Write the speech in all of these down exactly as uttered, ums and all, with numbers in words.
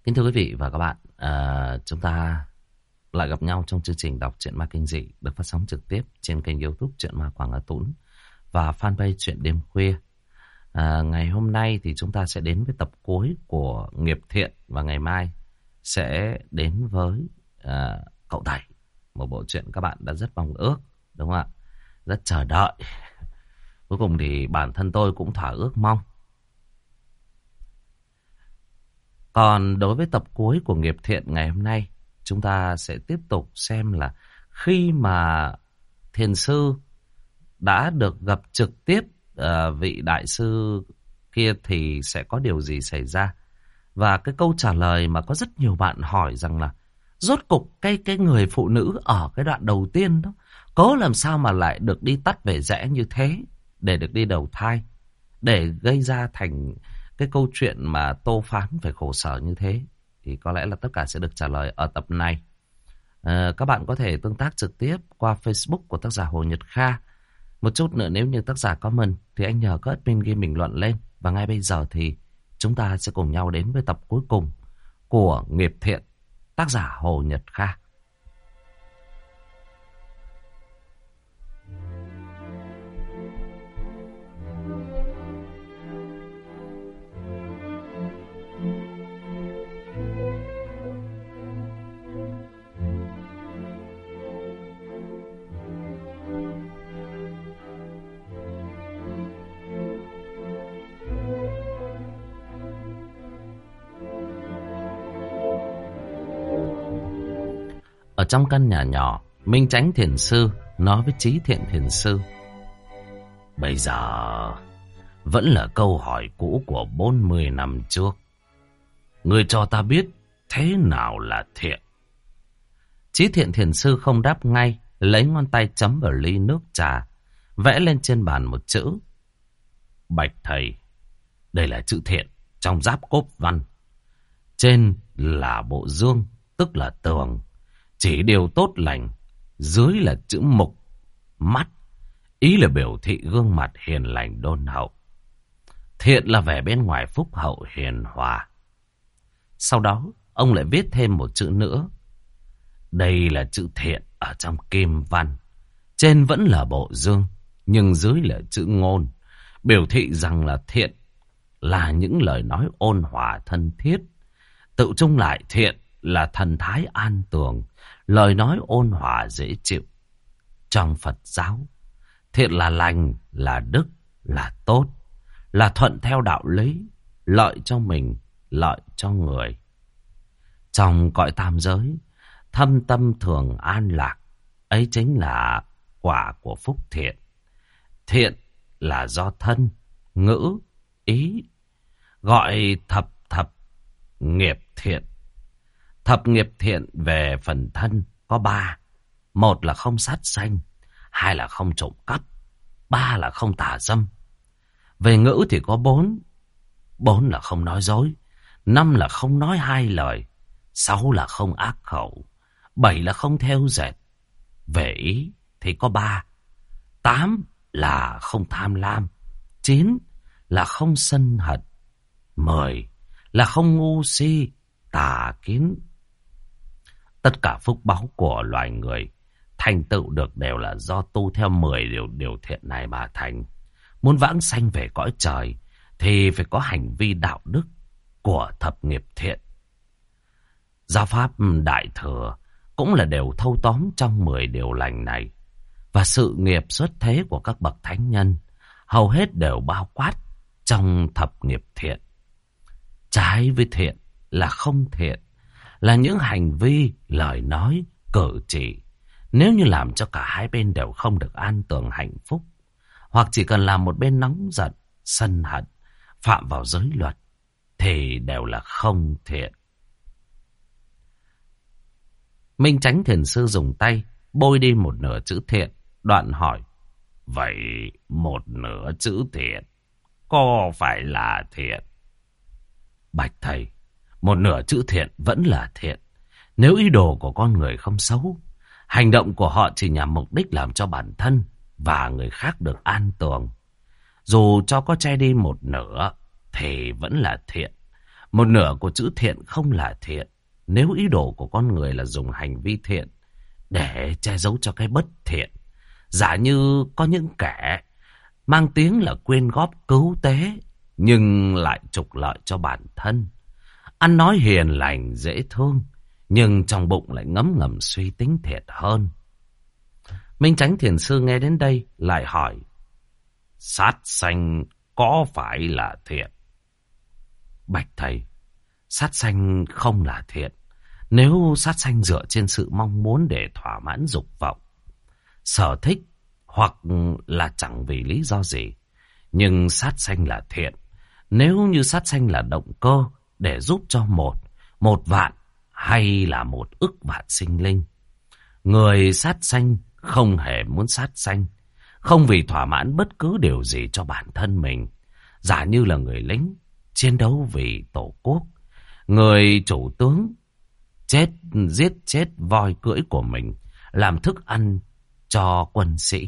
Kính thưa quý vị và các bạn, à, chúng ta lại gặp nhau trong chương trình đọc truyện ma kinh dị được phát sóng trực tiếp trên kênh YouTube Truyện Ma Quảng Hà Tũng và fanpage Truyện Đêm Khuya. À, ngày hôm nay thì chúng ta sẽ đến với tập cuối của Nghiệp Thiện và ngày mai sẽ đến với à, Cậu Tẩy, một bộ truyện các bạn đã rất mong ước, đúng không ạ? Rất chờ đợi. Cuối cùng thì bản thân tôi cũng thỏa ước mong. Còn đối với tập cuối của Nghiệp Thiện ngày hôm nay, chúng ta sẽ tiếp tục xem là khi mà thiền sư đã được gặp trực tiếp uh, vị đại sư kia thì sẽ có điều gì xảy ra. Và cái câu trả lời mà có rất nhiều bạn hỏi rằng là rốt cục cái, cái người phụ nữ ở cái đoạn đầu tiên đó, có làm sao mà lại được đi tắt về rẽ như thế để được đi đầu thai, để gây ra thành cái câu chuyện mà Tô Phán phải khổ sở như thế. Thì có lẽ là tất cả sẽ được trả lời ở tập này. à, Các bạn có thể tương tác trực tiếp qua Facebook của tác giả Hồ Nhật Kha. Một chút nữa nếu như tác giả comment thì anh nhờ các admin ghi bình luận lên. Và ngay bây giờ thì chúng ta sẽ cùng nhau đến với tập cuối cùng của Nghiệp Thiện, tác giả Hồ Nhật Kha. Ở trong căn nhà nhỏ, Minh Chánh Thiền Sư nói với Trí Thiện Thiền Sư: bây giờ vẫn là câu hỏi cũ của bốn mươi năm trước. Ngươi cho ta biết thế nào là thiện? Trí Thiện Thiền Sư không đáp ngay, lấy ngón tay chấm vào ly nước trà, vẽ lên trên bàn một chữ: bạch thầy. Đây là chữ thiện trong giáp cốp văn. Trên là bộ dương, tức là tường, chỉ điều tốt lành. Dưới là chữ mục, mắt, ý là biểu thị gương mặt hiền lành đôn hậu. Thiện là vẻ bên ngoài phúc hậu hiền hòa. Sau đó ông lại viết thêm một chữ nữa. Đây là chữ thiện ở trong kim văn. Trên vẫn là bộ dương, nhưng dưới là chữ ngôn, biểu thị rằng là thiện là những lời nói ôn hòa thân thiết. Tự chung lại, thiện là thần thái an tường, lời nói ôn hòa dễ chịu. Trong Phật giáo, thiện là lành, là đức, là tốt, là thuận theo đạo lý, lợi cho mình, lợi cho người. Trong cõi tam giới, thâm tâm thường an lạc, ấy chính là quả của phúc thiện. Thiện là do thân, ngữ, ý, gọi thập thập nghiệp thiện. Thập nghiệp thiện về phần thân có ba. Một là không sát sanh, hai là không trộm cắp, ba là không tà dâm. Về ngữ thì có bốn. Bốn là không nói dối, năm là không nói hai lời, sáu là không ác khẩu, bảy là không theo dệt. Về ý thì có ba. Tám là không tham lam, chín là không sân hận, mười là không ngu si, tà kiến. Tất cả phúc báu của loài người thành tựu được đều là do tu theo mười điều điều thiện này mà thành. Muốn vãng sanh về cõi trời thì phải có hành vi đạo đức của thập nghiệp thiện. Giáo pháp Đại Thừa cũng là đều thâu tóm trong mười điều lành này. Và sự nghiệp xuất thế của các bậc thánh nhân hầu hết đều bao quát trong thập nghiệp thiện. Trái với thiện là không thiện, là những hành vi, lời nói, cử chỉ nếu như làm cho cả hai bên đều không được an tường hạnh phúc, hoặc chỉ cần làm một bên nóng giận, sân hận, phạm vào giới luật, thì đều là không thiện. Minh Chánh Thiền Sư dùng tay bôi đi một nửa chữ thiện, đoạn hỏi: vậy một nửa chữ thiện có phải là thiện? Bạch thầy, một nửa chữ thiện vẫn là thiện. Nếu ý đồ của con người không xấu, hành động của họ chỉ nhằm mục đích làm cho bản thân và người khác được an tường, dù cho có che đi một nửa thì vẫn là thiện. Một nửa của chữ thiện không là thiện. Nếu ý đồ của con người là dùng hành vi thiện để che giấu cho cái bất thiện, giả như có những kẻ mang tiếng là quyên góp cứu tế nhưng lại trục lợi cho bản thân, ăn nói hiền lành dễ thương nhưng trong bụng lại ngấm ngầm suy tính thiệt hơn. Minh Chánh Thiền Sư nghe đến đây lại hỏi: sát sanh có phải là thiện? Bạch thầy, sát sanh không là thiện. Nếu sát sanh dựa trên sự mong muốn để thỏa mãn dục vọng, sở thích, hoặc là chẳng vì lý do gì, nhưng sát sanh là thiện. Nếu như sát sanh là động cơ để giúp cho một, một vạn hay là một ức vạn sinh linh, người sát sanh không hề muốn sát sanh, không vì thỏa mãn bất cứ điều gì cho bản thân mình. Giả như là người lính chiến đấu vì tổ quốc, người chủ tướng chết giết chết voi cưỡi của mình làm thức ăn cho quân sĩ.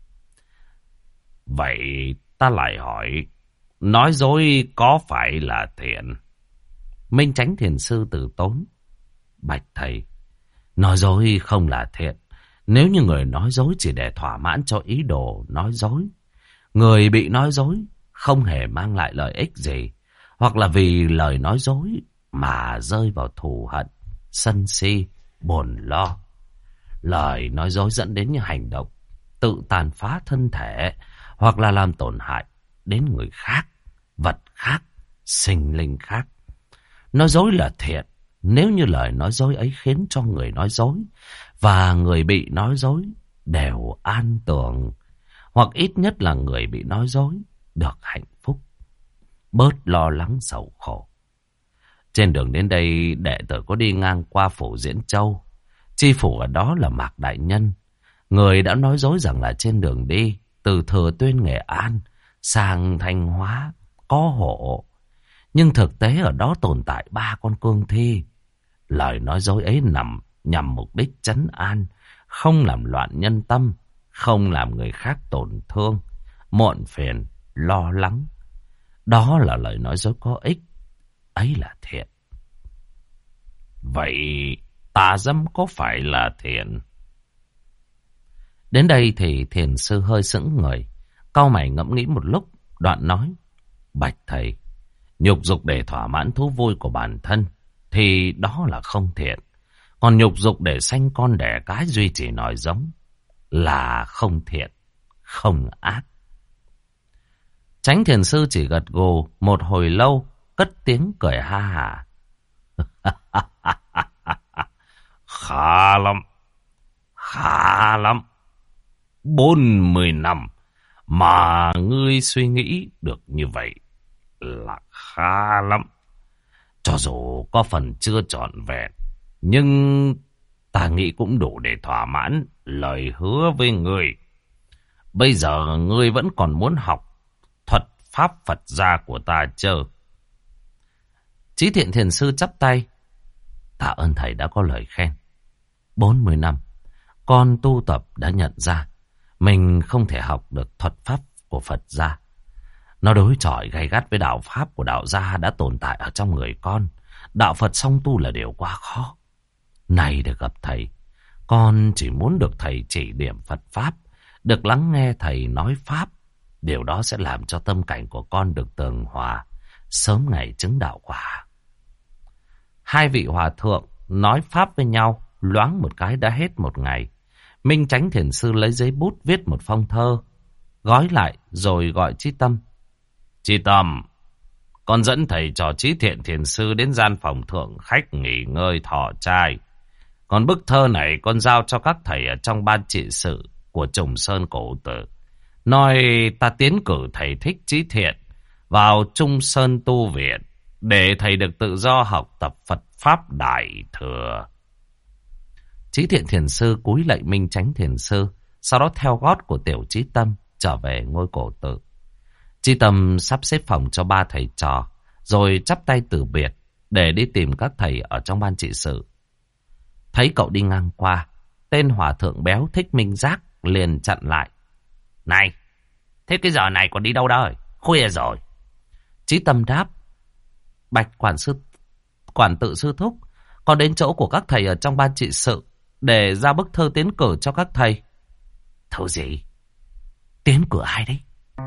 Vậy ta lại hỏi, nói dối có phải là thiện? Minh Chánh Thiền Sư từ tốn: bạch thầy, nói dối không là thiện. Nếu như người nói dối chỉ để thỏa mãn cho ý đồ nói dối, người bị nói dối không hề mang lại lợi ích gì, hoặc là vì lời nói dối mà rơi vào thù hận, sân si, buồn lo. Lời nói dối dẫn đến những hành động tự tàn phá thân thể, hoặc là làm tổn hại đến người khác, vật khác, sinh linh khác. Nói dối là thiện nếu như lời nói dối ấy khiến cho người nói dối và người bị nói dối đều an tường, hoặc ít nhất là người bị nói dối được hạnh phúc, bớt lo lắng sầu khổ. Trên đường đến đây, đệ tử có đi ngang qua phủ Diễn Châu. Chi phủ ở đó là Mạc Đại Nhân. Người đã nói dối rằng là trên đường đi từ Thừa Tuyên Nghệ An sang Thanh Hóa có hộ, nhưng thực tế ở đó tồn tại ba con cương thi. Lời nói dối ấy nằm nhằm mục đích trấn an, không làm loạn nhân tâm, không làm người khác tổn thương, muộn phiền, lo lắng. Đó là lời nói dối có ích, ấy là thiện. Vậy tà dâm có phải là thiện? Đến đây thì thiền sư hơi sững người, cau mày ngẫm nghĩ một lúc, đoạn nói: bạch thầy, nhục dục để thỏa mãn thú vui của bản thân thì đó là không thiện. Còn nhục dục để sanh con đẻ cái duy trì nòi giống là không thiện, không ác. Chánh Thiền Sư chỉ gật gù một hồi lâu, cất tiếng cười ha hả. Khá lắm, khá lắm. Bốn mươi năm mà ngươi suy nghĩ được như vậy là khá lắm. Cho dù có phần chưa trọn vẹn, nhưng ta nghĩ cũng đủ để thỏa mãn lời hứa với ngươi. Bây giờ ngươi vẫn còn muốn học thuật pháp Phật gia của ta chưa? Chí Thiện Thiền Sư chắp tay: tạ ơn thầy đã có lời khen. Bốn mươi năm, con tu tập đã nhận ra mình không thể học được thuật pháp của Phật gia. Nó đối chọi gay gắt với đạo pháp của đạo gia đã tồn tại ở trong người con. Đạo Phật song tu là điều quá khó. Này được gặp thầy, con chỉ muốn được thầy chỉ điểm Phật pháp, được lắng nghe thầy nói pháp. Điều đó sẽ làm cho tâm cảnh của con được tường hòa, sớm ngày chứng đạo quả. Hai vị hòa thượng nói pháp với nhau, loáng một cái đã hết một ngày. Minh Chánh Thiền Sư lấy giấy bút viết một phong thơ, gói lại rồi gọi Chí Tâm. Chí Tâm, con dẫn thầy trò Chí Thiện Thiền Sư đến gian phòng thượng khách nghỉ ngơi thọ trai. Còn bức thơ này con giao cho các thầy ở trong ban trị sự của Trùng Sơn Cổ Tử. Nói ta tiến cử thầy Thích Chí Thiện vào Trung Sơn Tu Viện để thầy được tự do học tập Phật Pháp Đại Thừa. Chí Thiện Thiền Sư cúi lạy Minh Chánh Thiền Sư, sau đó theo gót của Tiểu Chí Tâm trở về ngôi Cổ Tử. Chí Tâm sắp xếp phòng cho ba thầy trò, rồi chắp tay từ biệt để đi tìm các thầy ở trong ban trị sự. Thấy cậu đi ngang qua, tên hòa thượng béo Thích Minh Giác liền chặn lại. Này, thế cái giờ này còn đi đâu đây? Khuya rồi. Chí Tâm đáp: Bạch quản sư, quản tự sư thúc, con đến chỗ của các thầy ở trong ban trị sự để ra bức thư tiến cử cho các thầy. Thư gì? Tiến cử ai đấy?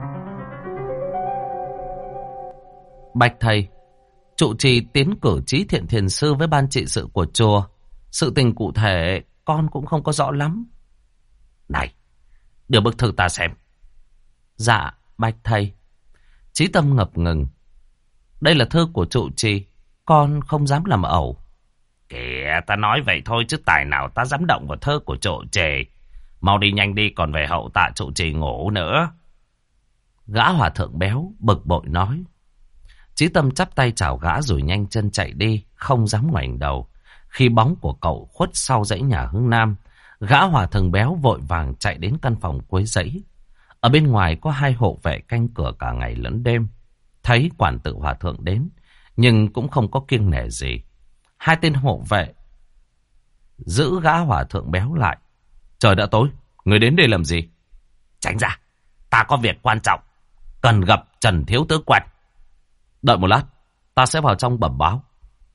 Bạch thầy, trụ trì tiến cử Trí Thiện Thiền Sư với ban trị sự của chùa. Sự tình cụ thể con cũng không có rõ lắm. Này, đưa bức thư ta xem. Dạ, bạch thầy. Chí Tâm ngập ngừng. Đây là thư của trụ trì, con không dám làm ẩu. Kìa, ta nói vậy thôi chứ tài nào ta dám động vào thơ của trụ trì. Mau đi nhanh đi, còn về hậu tạ trụ trì ngủ nữa. Gã hòa thượng béo bực bội nói. Chí Tâm chắp tay chào gã rồi nhanh chân chạy đi, không dám ngoảnh đầu. Khi bóng của cậu khuất sau dãy nhà hướng nam, gã hòa thượng béo vội vàng chạy đến căn phòng cuối dãy. Ở bên ngoài có hai hộ vệ canh cửa cả ngày lẫn đêm. Thấy quản tự hòa thượng đến, nhưng cũng không có kiêng nể gì. Hai tên hộ vệ giữ gã hòa thượng béo lại. Trời đã tối, người đến đây làm gì? Tránh ra, ta có việc quan trọng, cần gặp Trần Thiếu Tứ Quân. Đợi một lát, ta sẽ vào trong bẩm báo.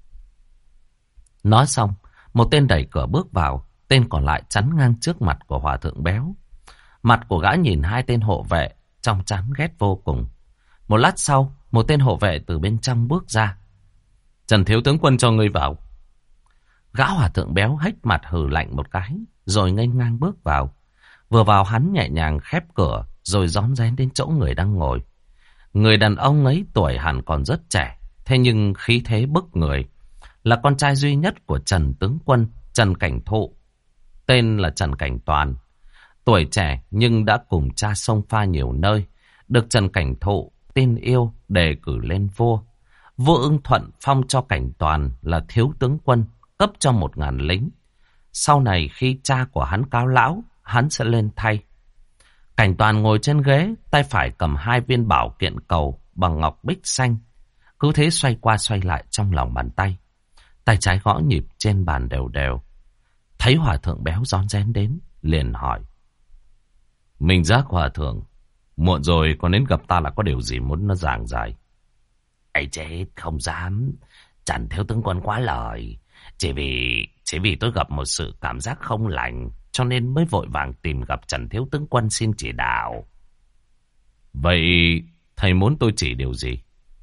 Nói xong, một tên đẩy cửa bước vào, tên còn lại chắn ngang trước mặt của hòa thượng béo. Mặt của gã nhìn hai tên hộ vệ, trong chán ghét vô cùng. Một lát sau, một tên hộ vệ từ bên trong bước ra. Trần Thiếu Tướng Quân cho ngươi vào. Gã hòa thượng béo hếch mặt hừ lạnh một cái, rồi nghênh ngang bước vào. Vừa vào hắn nhẹ nhàng khép cửa, rồi rón rén đến chỗ người đang ngồi. Người đàn ông ấy tuổi hẳn còn rất trẻ, thế nhưng khí thế bức người. Là con trai duy nhất của Trần Tướng Quân, Trần Cảnh Thụ. Tên là Trần Cảnh Toàn. Tuổi trẻ nhưng đã cùng cha xông pha nhiều nơi, được Trần Cảnh Thụ tin yêu đề cử lên vua. Vua ưng thuận phong cho Cảnh Toàn là thiếu tướng quân, cấp cho một ngàn lính. Sau này khi cha của hắn cáo lão, hắn sẽ lên thay. Cảnh Toàn ngồi trên ghế, tay phải cầm hai viên bảo kiện cầu bằng ngọc bích xanh. Cứ thế xoay qua xoay lại trong lòng bàn tay. Tay trái gõ nhịp trên bàn đều đều. Thấy hòa thượng béo rón rén đến, liền hỏi. Minh Giác hòa thượng, muộn rồi còn đến gặp ta là có điều gì muốn nó giảng giải? Ấy chết, không dám. Trần Thiếu Tướng Quân quá lời. Chỉ vì, chỉ vì tôi gặp một sự cảm giác không lành, cho nên mới vội vàng tìm gặp Trần Thiếu Tướng Quân xin chỉ đạo. Vậy thầy muốn tôi chỉ điều gì?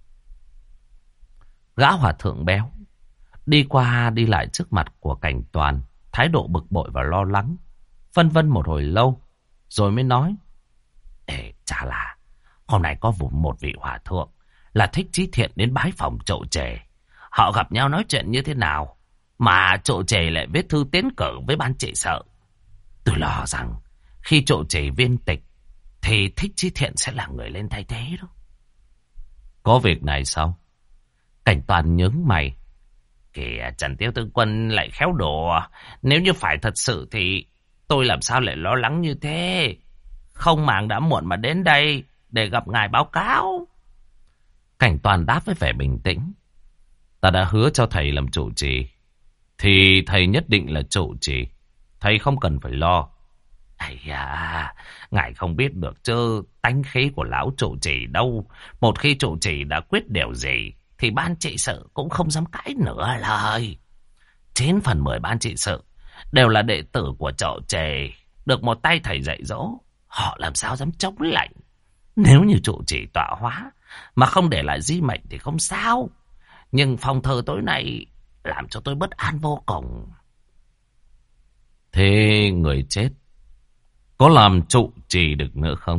Gã hòa thượng béo đi qua đi lại trước mặt của Cảnh Toàn, thái độ bực bội và lo lắng. Phân vân một hồi lâu, rồi mới nói. Ê, chả là, hôm nay có một vị hòa thượng là Thích Chí Thiện đến bái phòng trụ trì. Họ gặp nhau nói chuyện như thế nào mà trụ trì lại viết thư tiến cử với ban trị sự. Tôi lo rằng khi trụ trì viên tịch thì Thích Chí Thiện sẽ là người lên thay thế đó. Có việc này sao? Cảnh Toàn nhướng mày. Kìa, Trần Thiếu Tướng Quân lại khéo đùa. Nếu như phải thật sự thì tôi làm sao lại lo lắng như thế? Không màng đã muộn mà đến đây để gặp ngài báo cáo. Cảnh Toàn đáp với vẻ bình tĩnh. Ta đã hứa cho thầy làm trụ trì, thì thầy nhất định là trụ trì. Thầy không cần phải lo. Ây da, ngài không biết được chứ, tánh khí của lão trụ trì đâu. Một khi trụ trì đã quyết điều gì thì ban trị sự cũng không dám cãi nửa lời. Chín phần mười ban trị sự đều là đệ tử của trụ trì, được một tay thầy dạy dỗ. Họ làm sao dám chống lạnh. Nếu như trụ trì tọa hóa mà không để lại di mệnh thì không sao. Nhưng phong thơ tối nay làm cho tôi bất an vô cùng. Thế người chết có làm trụ trì được nữa không?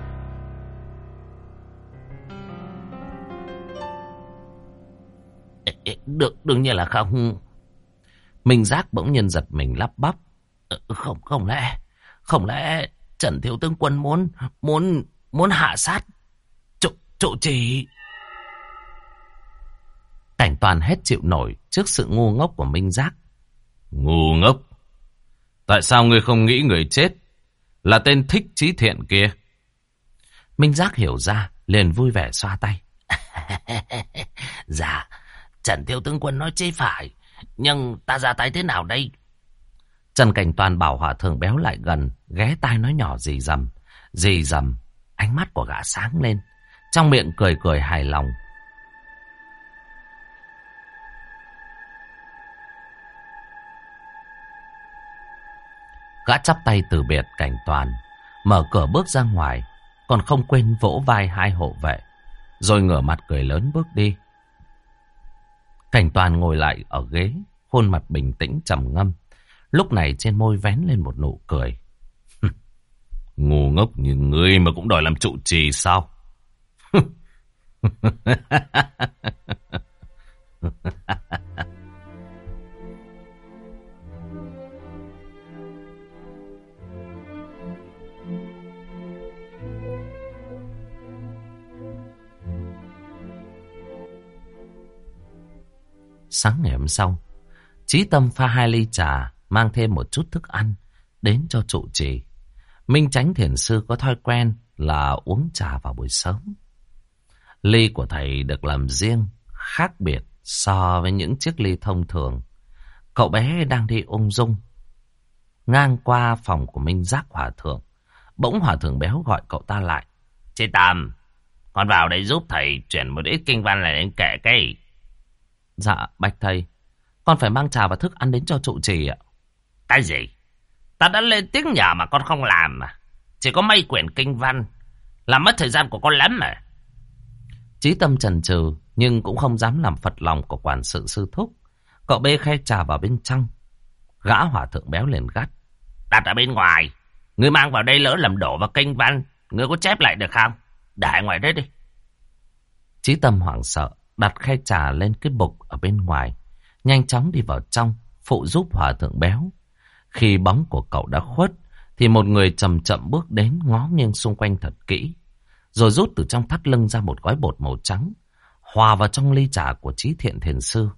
Được, đương nhiên là không. Minh Giác bỗng nhiên giật mình lắp bắp. Không, không lẽ, không lẽ Trần Thiếu Tướng Quân muốn, muốn, muốn hạ sát trụ, trụ trì? Cảnh Toàn hết chịu nổi trước sự ngu ngốc của Minh Giác. Ngu ngốc? Tại sao ngươi không nghĩ người chết là tên Thích Chí Thiện kia? Minh Giác hiểu ra, liền vui vẻ xoa tay. Dạ, Trần Thiếu Tướng Quân nói chí phải, nhưng ta ra tay thế nào đây? Trần Cảnh Toàn bảo hòa thượng béo lại gần, ghé tai nói nhỏ rì rầm. Rì rầm, ánh mắt của gã sáng lên, trong miệng cười cười hài lòng. Gã chắp tay từ biệt Cảnh Toàn, mở cửa bước ra ngoài, còn không quên vỗ vai hai hộ vệ, rồi ngửa mặt cười lớn bước đi. Cảnh Toàn ngồi lại ở ghế, khuôn mặt bình tĩnh trầm ngâm. Lúc này trên môi vén lên một nụ cười. Ngu ngốc như ngươi mà cũng đòi làm trụ trì sao? Sáng ngày hôm sau, Chí Tâm pha hai ly trà, mang thêm một chút thức ăn đến cho trụ trì. Minh Chánh Thiền Sư có thói quen là uống trà vào buổi sớm. Ly của thầy được làm riêng, khác biệt so với những chiếc ly thông thường. Cậu bé đang đi ung dung, ngang qua phòng của Minh Giác Hòa Thượng. Bỗng Hòa Thượng béo gọi cậu ta lại. Chí Tâm, con vào đây giúp thầy chuyển một ít kinh văn này đến kệ cái. Dạ, bạch thầy. Con phải mang trà và thức ăn đến cho trụ trì ạ. Cái gì? Ta đã lên tiếng nhờ mà con không làm mà. Chỉ có mấy quyển kinh văn, làm mất thời gian của con lắm mà. Chí Tâm chần chừ, nhưng cũng không dám làm phật lòng của quản sự sư thúc. Cậu bê khay trà vào bên trong. Gã Hòa Thượng béo liền gắt. Đặt ở bên ngoài. Ngươi mang vào đây lỡ làm đổ vào kinh văn, ngươi có chép lại được không? Để ngoài đấy đi. Chí Tâm hoảng sợ, đặt khay trà lên cái bục ở bên ngoài, nhanh chóng đi vào trong, phụ giúp Hòa Thượng béo. Khi bóng của cậu đã khuất, thì một người chậm chậm bước đến, ngó nghiêng xung quanh thật kỹ, rồi rút từ trong thắt lưng ra một gói bột màu trắng, hòa vào trong ly trà của Chí Thiện Thiền Sư.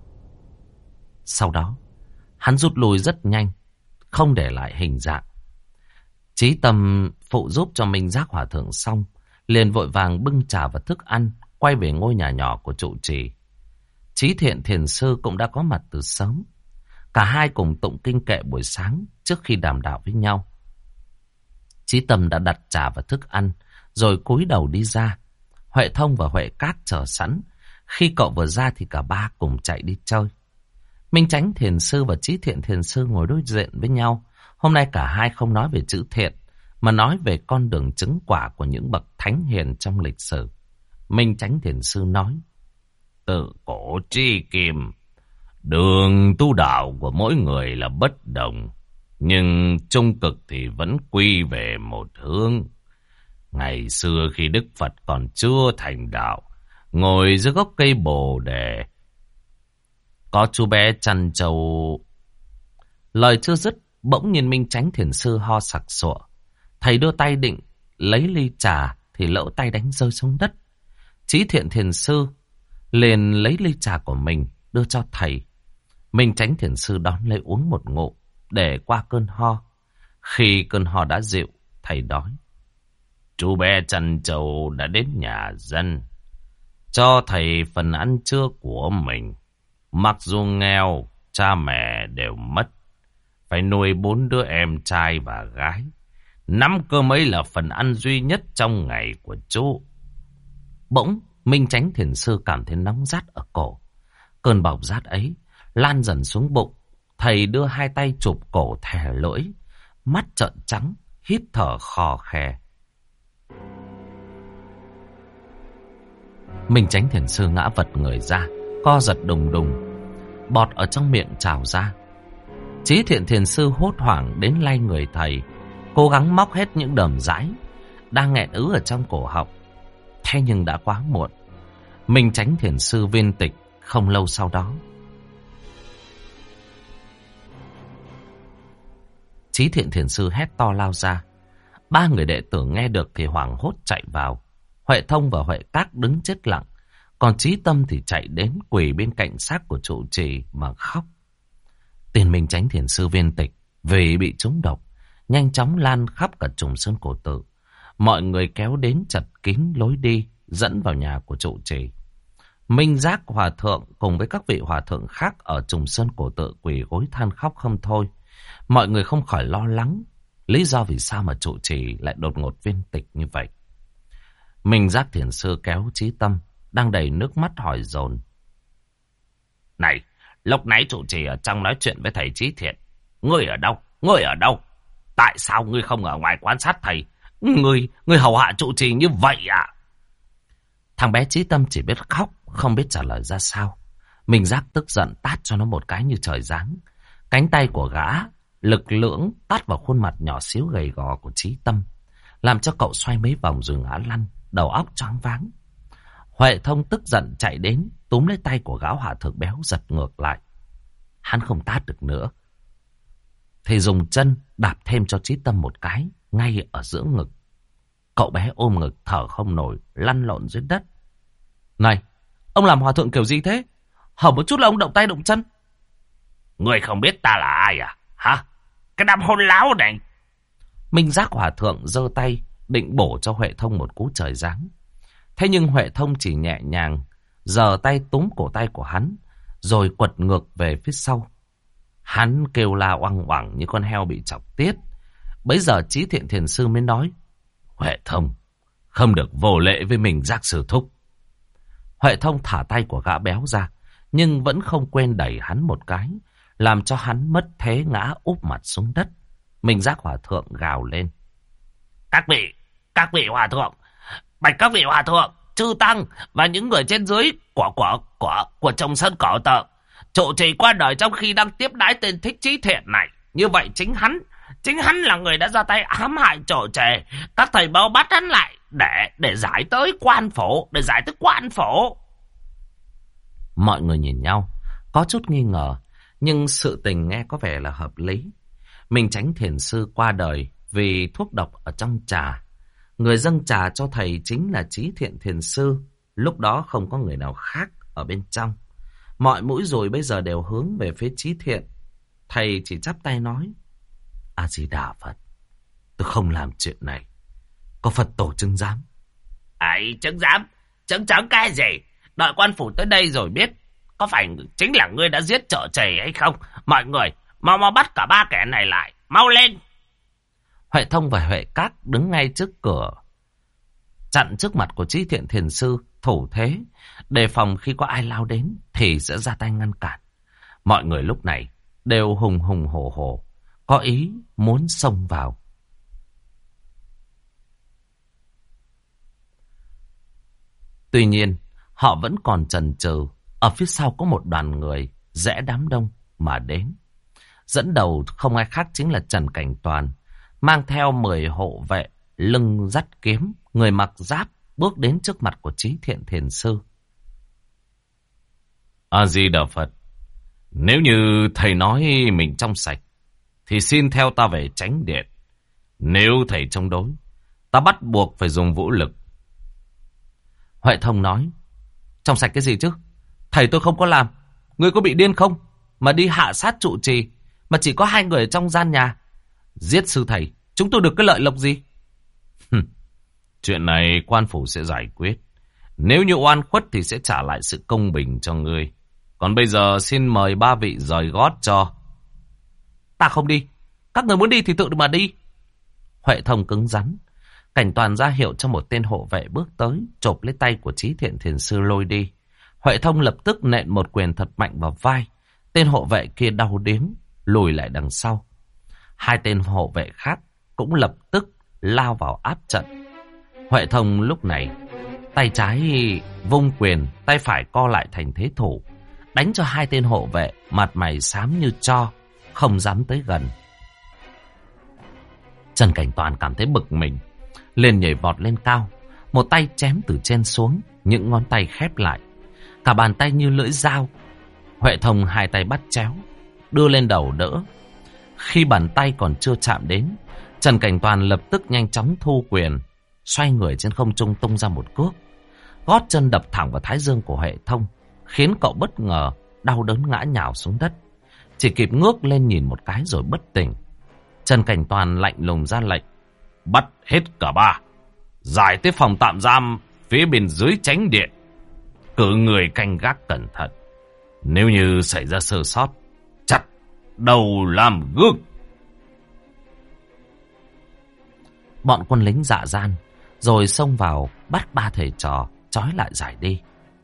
Sau đó, hắn rút lui rất nhanh, không để lại hình dạng. Chí Tâm phụ giúp cho Minh Giác Hòa Thượng xong, liền vội vàng bưng trà và thức ăn, quay về ngôi nhà nhỏ của trụ trì. Chí Thiện Thiền Sư cũng đã có mặt từ sớm. Cả hai cùng tụng kinh kệ buổi sáng trước khi đàm đạo với nhau. Chí Tâm đã đặt trà và thức ăn, rồi cúi đầu đi ra. Huệ Thông và Huệ Cát chờ sẵn. Khi cậu vừa ra thì cả ba cùng chạy đi chơi. Minh Chánh Thiền Sư và Chí Thiện Thiền Sư ngồi đối diện với nhau. Hôm nay cả hai không nói về chữ thiện, mà nói về con đường chứng quả của những bậc thánh hiền trong lịch sử. Minh Chánh Thiền Sư nói: Tự cổ tri kim, đường tu đạo của mỗi người là bất đồng, nhưng trung cực thì vẫn quy về một hướng. Ngày xưa khi Đức Phật còn chưa thành đạo, ngồi dưới gốc cây bồ đề, có chú bé chăn trâu. Lời chưa dứt, bỗng nhiên Minh Chánh Thiền Sư ho sặc sụa. Thầy đưa tay định lấy ly trà thì lỡ tay đánh rơi xuống đất. Chí Thiện Thiền Sư liền lấy ly trà của mình đưa cho thầy. Minh Chánh Thiền Sư đón lấy uống một ngụm để qua cơn ho. Khi cơn ho đã dịu, thầy nói: Chú bé chăn trâu đã đến nhà dân, cho thầy phần ăn trưa của mình. Mặc dù nghèo, cha mẹ đều mất, phải nuôi bốn đứa em trai và gái. Nắm cơm ấy là phần ăn duy nhất trong ngày của chú. Bỗng Minh Chánh Thiền Sư cảm thấy nóng rát ở cổ. Cơn bỏng rát ấy lan dần xuống bụng. Thầy đưa hai tay chụp cổ thè lưỡi, mắt trợn trắng, hít thở khò khè. Minh Chánh Thiền Sư ngã vật người ra, co giật đùng đùng, bọt ở trong miệng trào ra. Chí Thiện Thiền Sư hốt hoảng đến lay người thầy, cố gắng móc hết những đờm dãi đang nghẹn ứ ở trong cổ họng. Thế nhưng đã quá muộn. Minh Chánh Thiền Sư viên tịch không lâu sau đó. Chí Thiện Thiền Sư hét to lao ra. Ba người đệ tử nghe được thì hoảng hốt chạy vào. Huệ Thông và Huệ Cát đứng chết lặng, còn Chí Tâm thì chạy đến quỳ bên cạnh xác của trụ trì mà khóc. Tin Minh Chánh Thiền Sư viên tịch vì bị trúng độc nhanh chóng lan khắp cả Trùng Sơn Cổ Tự. Mọi người kéo đến chật kín lối đi dẫn vào nhà của trụ trì. Minh Giác Hòa Thượng cùng với các vị hòa thượng khác ở Trùng Sơn Cổ Tự quỳ gối than khóc không thôi. Mọi người không khỏi lo lắng lý do vì sao mà trụ trì lại đột ngột viên tịch như vậy. Minh Giác Thiền Sư kéo Chí Tâm đang đầy nước mắt hỏi dồn: Này, lúc nãy trụ trì ở trong nói chuyện với thầy Chí Thiện, ngươi ở đâu? Ngươi ở đâu? Tại sao ngươi không ở ngoài quan sát thầy? Ngươi, ngươi hầu hạ trụ trì như vậy à? Thằng bé Chí Tâm chỉ biết khóc, không biết trả lời ra sao. Minh Giác tức giận tát cho nó một cái như trời giáng. Cánh tay của gã lực lưỡng tát vào khuôn mặt nhỏ xíu gầy gò của Chí Tâm, làm cho cậu xoay mấy vòng rồi ngã lăn, đầu óc choáng váng. Huệ Thông tức giận chạy đến, túm lấy tay của gã hòa thượng béo giật ngược lại. Hắn không tát được nữa, thì dùng chân đạp thêm cho Chí Tâm một cái, ngay ở giữa ngực. Cậu bé ôm ngực thở không nổi, lăn lộn dưới đất. Này, ông làm hòa thượng kiểu gì thế? Hở một chút là ông động tay động chân. Người không biết ta là ai à? Hả? Cái đám hôn láo này. Minh Giác hòa thượng giơ tay định bổ cho Huệ Thông một cú trời giáng. Thế nhưng Huệ Thông chỉ nhẹ nhàng giơ tay túm cổ tay của hắn, rồi quật ngược về phía sau. Hắn kêu la oang oảng như con heo bị chọc tiết. Bấy giờ Chí Thiện Thiền Sư mới nói: Huệ Thông, không được vô lễ với Minh Giác sư thúc. Huệ Thông thả tay của gã béo ra, nhưng vẫn không quên đẩy hắn một cái, làm cho hắn mất thế ngã úp mặt xuống đất. Minh Giác hòa thượng gào lên: Các vị, các vị hòa thượng, bạch các vị hòa thượng, chư tăng và những người trên dưới của của của của trong sân cỏ tợ, trụ trì qua đời trong khi đang tiếp đãi tên Thích Chí Thiện này. Như vậy chính hắn, chính hắn là người đã ra tay ám hại trụ trì. Các thầy bao bắt hắn lại để để giải tới quan phủ, để giải tới quan phủ. Mọi người nhìn nhau, có chút nghi ngờ, nhưng sự tình nghe có vẻ là hợp lý. Minh Chánh Thiền Sư qua đời vì thuốc độc ở trong trà. Người dâng trà cho thầy chính là Chí Thiện Thiền Sư. Lúc đó không có người nào khác ở bên trong. Mọi mũi rồi bây giờ đều hướng về phía Chí Thiện. Thầy chỉ chắp tay nói: A Di Đà Phật, tôi không làm chuyện này. Có Phật tổ chứng giám. Ấy, chứng giám? Chứng chứng cái gì? Đợi quan phủ tới đây rồi biết có phải chính là ngươi đã giết trợ trì hay không. Mọi người mau mau bắt cả ba kẻ này lại, mau lên. Huệ Thông và Huệ Các đứng ngay trước cửa, chặn trước mặt của Chí Thiện Thiền Sư, thủ thế đề phòng khi có ai lao đến thì sẽ ra tay ngăn cản. Mọi người lúc này đều hùng hùng hổ hổ, có ý muốn xông vào. Tuy nhiên họ vẫn còn chần chừ. Ở phía sau có một đoàn người rẽ đám đông mà đến. Dẫn đầu không ai khác chính là Trần Cảnh Toàn, mang theo mười hộ vệ, lưng dắt kiếm, người mặc giáp, bước đến trước mặt của Chí Thiện Thiền Sư. A Di Đà Phật, nếu như thầy nói mình trong sạch thì xin theo ta về Chánh Điện. Nếu thầy chống đối, ta bắt buộc phải dùng vũ lực. Huệ Thông nói: Trong sạch cái gì chứ? Thầy tôi không có làm. Ngươi có bị điên không? Mà đi hạ sát trụ trì, mà chỉ có hai người ở trong gian nhà. Giết sư thầy, chúng tôi được cái lợi lộc gì? Chuyện này quan phủ sẽ giải quyết. Nếu như oan khuất thì sẽ trả lại sự công bình cho ngươi. Còn bây giờ xin mời ba vị rời gót cho. Ta không đi. Các người muốn đi thì tự mà đi. Huệ Thông cứng rắn. Cảnh Toàn ra hiệu cho một tên hộ vệ bước tới, chộp lấy tay của Chí Thiện Thiền Sư lôi đi. Huệ Thông lập tức nện một quyền thật mạnh vào vai. Tên hộ vệ kia đau điếng, lùi lại đằng sau. Hai tên hộ vệ khác cũng lập tức lao vào áp trận. Huệ Thông lúc này tay trái vung quyền, tay phải co lại thành thế thủ, đánh cho hai tên hộ vệ mặt mày xám như tro, không dám tới gần. Trần Cảnh Toàn cảm thấy bực mình, liền nhảy vọt lên cao, một tay chém từ trên xuống, những ngón tay khép lại, cả bàn tay như lưỡi dao. Huệ Thông hai tay bắt chéo, đưa lên đầu đỡ. Khi bàn tay còn chưa chạm đến, Trần Cảnh Toàn lập tức nhanh chóng thu quyền, xoay người trên không trung tung ra một cước. Gót chân đập thẳng vào thái dương của Huệ Thông, khiến cậu bất ngờ đau đớn ngã nhào xuống đất. Chỉ kịp ngước lên nhìn một cái rồi bất tỉnh. Trần Cảnh Toàn lạnh lùng ra lệnh: Bắt hết cả ba, giải tới phòng tạm giam phía bên dưới Chánh Điện, cử người canh gác cẩn thận. Nếu như xảy ra sơ sót, chặt đầu làm gương. Bọn quân lính dạ gian rồi xông vào bắt ba thầy trò, trói lại giải đi.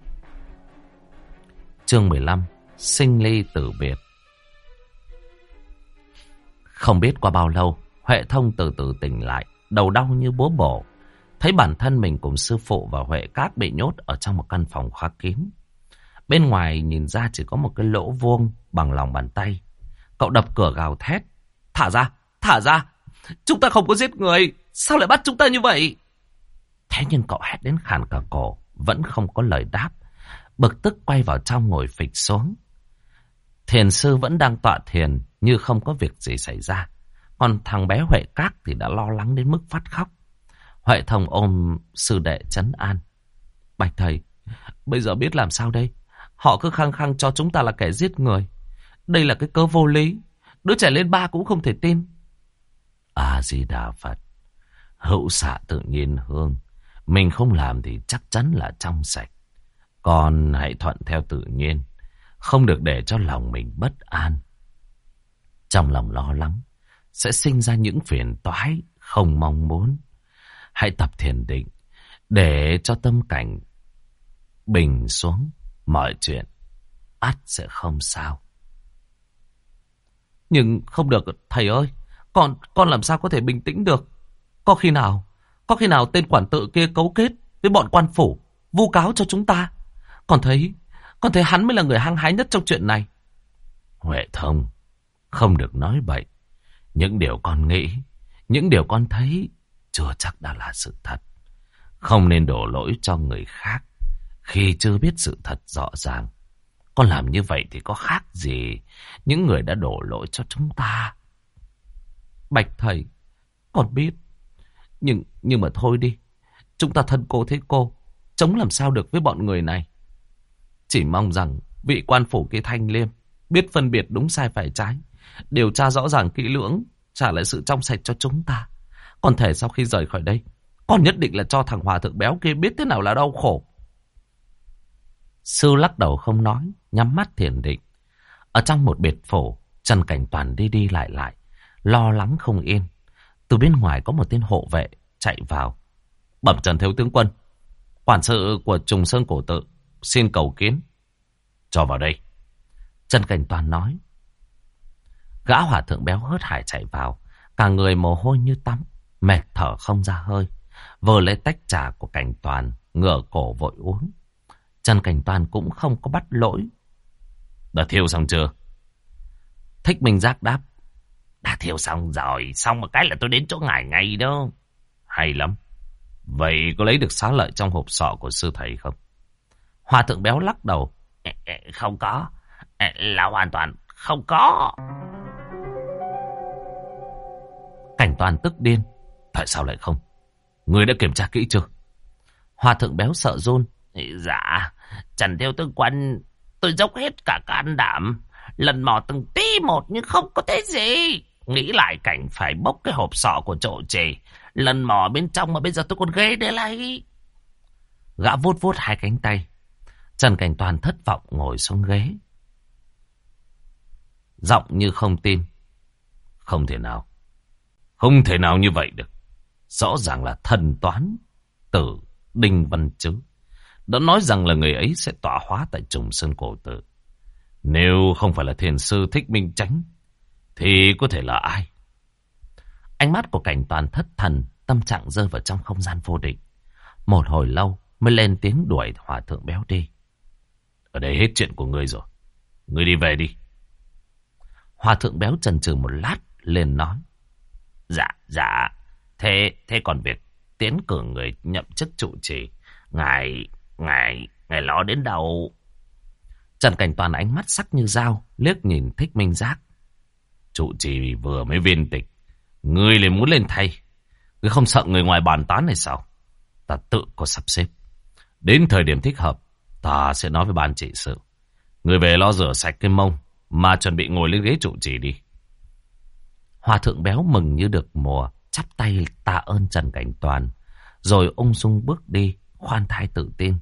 Chương mười lăm. Sinh ly tử biệt. Không biết qua bao lâu, Huệ Thông từ từ tỉnh lại, đầu đau như búa bổ. Thấy bản thân mình cùng sư phụ và Huệ Cát bị nhốt ở trong một căn phòng khóa kín. Bên ngoài nhìn ra chỉ có một cái lỗ vuông bằng lòng bàn tay. Cậu đập cửa gào thét. Thả ra, thả ra. Chúng ta không có giết người. Sao lại bắt chúng ta như vậy? Thế nhưng cậu hét đến khàn cả cổ. Vẫn không có lời đáp. Bực tức quay vào trong ngồi phịch xuống. Thiền sư vẫn đang tọa thiền như không có việc gì xảy ra. Còn thằng bé Huệ Cát thì đã lo lắng đến mức phát khóc. Huệ Thông ôm sư đệ trấn an. Bạch thầy, bây giờ biết làm sao đây? Họ cứ khăng khăng cho chúng ta là kẻ giết người. Đây là cái cớ vô lý. Đứa trẻ lên ba cũng không thể tin. A-di-đà Phật. Hữu xạ tự nhiên hương. Mình không làm thì chắc chắn là trong sạch. Còn hãy thuận theo tự nhiên. Không được để cho lòng mình bất an. Trong lòng lo lắng sẽ sinh ra những phiền toái không mong muốn. Hãy tập thiền định để cho tâm cảnh bình xuống. Mọi chuyện ắt sẽ không sao. Nhưng không được thầy ơi. Con, con làm sao có thể bình tĩnh được? Có khi nào Có khi nào tên quản tự kia cấu kết với bọn quan phủ, vu cáo cho chúng ta? Con thấy Con thấy hắn mới là người hăng hái nhất trong chuyện này. Huệ Thông, không được nói bậy. Những điều con nghĩ, những điều con thấy chưa chắc đã là sự thật. Không nên đổ lỗi cho người khác khi chưa biết sự thật rõ ràng. Con làm như vậy thì có khác gì những người đã đổ lỗi cho chúng ta. Bạch thầy, con biết. Nhưng nhưng mà thôi đi. Chúng ta thân cô thế cô, chống làm sao được với bọn người này. Chỉ mong rằng vị quan phủ kia thanh liêm, biết phân biệt đúng sai phải trái, điều tra rõ ràng kỹ lưỡng, trả lại sự trong sạch cho chúng ta. Còn thể sau khi rời khỏi đây, con nhất định là cho thằng hòa thượng béo kia biết thế nào là đau khổ. Sư lắc đầu không nói, nhắm mắt thiền định. Ở trong một biệt phủ, Trần Cảnh Toàn đi đi lại lại, lo lắng không yên. Từ bên ngoài có một tên hộ vệ chạy vào. Bẩm Trần thiếu tướng quân, quản sự của Trùng Sơn Cổ Tự xin cầu kiến. Cho vào đây. Trần Cảnh Toàn nói. Gã hòa thượng béo hớt hải chạy vào, cả người mồ hôi như tắm, mệt thở không ra hơi. Vừa lấy tách trà của Cảnh Toàn, ngửa cổ vội uống. Trần Cảnh Toàn cũng không có bắt lỗi. Đã thiêu xong chưa? Thích Minh Giác đáp. Đã thiêu xong rồi, xong một cái là tôi đến chỗ ngài ngay đâu. Hay lắm. Vậy có lấy được xá lợi trong hộp sọ của sư thầy không? Hòa thượng béo lắc đầu. Không có. Là hoàn toàn không có. Cảnh Toàn tức điên. Tại sao lại không? Người đã kiểm tra kỹ chưa? Hòa thượng béo sợ run. Dạ, Trần thiếu tướng quân, tôi dốc hết cả can đảm, lần mò từng tí một nhưng không có thấy gì. Nghĩ lại cảnh phải bốc cái hộp sọ của trụ trì, lần mò bên trong mà bây giờ tôi còn ghê để lại. Gã vuốt vuốt hai cánh tay. Trần Cảnh Toàn thất vọng ngồi xuống ghế, giọng như không tin. Không thể nào, không thể nào như vậy được. Rõ ràng là thần toán tử Đinh Văn Trứ đã nói rằng là người ấy sẽ tọa hóa tại Trùng Sơn Cổ Tự. Nếu không phải là thiền sư Thích Minh Chánh thì có thể là ai? Ánh mắt của Cảnh Toàn thất thần, tâm trạng rơi vào trong không gian vô định. Một hồi lâu mới lên tiếng đuổi hòa thượng béo đi. Ở đây hết chuyện của ngươi rồi, ngươi đi về đi. Hòa thượng béo chần chừ một lát lên nói. Dạ, dạ, thế thế còn việc tiến cử người nhậm chức trụ trì, ngài, ngài, ngài lo đến đâu? Trần Cảnh Toàn ánh mắt sắc như dao, liếc nhìn Thích Minh Giác. Trụ trì vừa mới viên tịch, ngươi lại muốn lên thay. Ngươi không sợ người ngoài bàn tán này sao? Ta tự có sắp xếp. Đến thời điểm thích hợp, ta sẽ nói với ban trị sự. Ngươi về lo rửa sạch cái mông, mà chuẩn bị ngồi lên ghế trụ trì đi. Hòa thượng béo mừng như được mùa, chắp tay tạ ơn Trần Cảnh Toàn, rồi ung dung bước đi, khoan thai tự tin.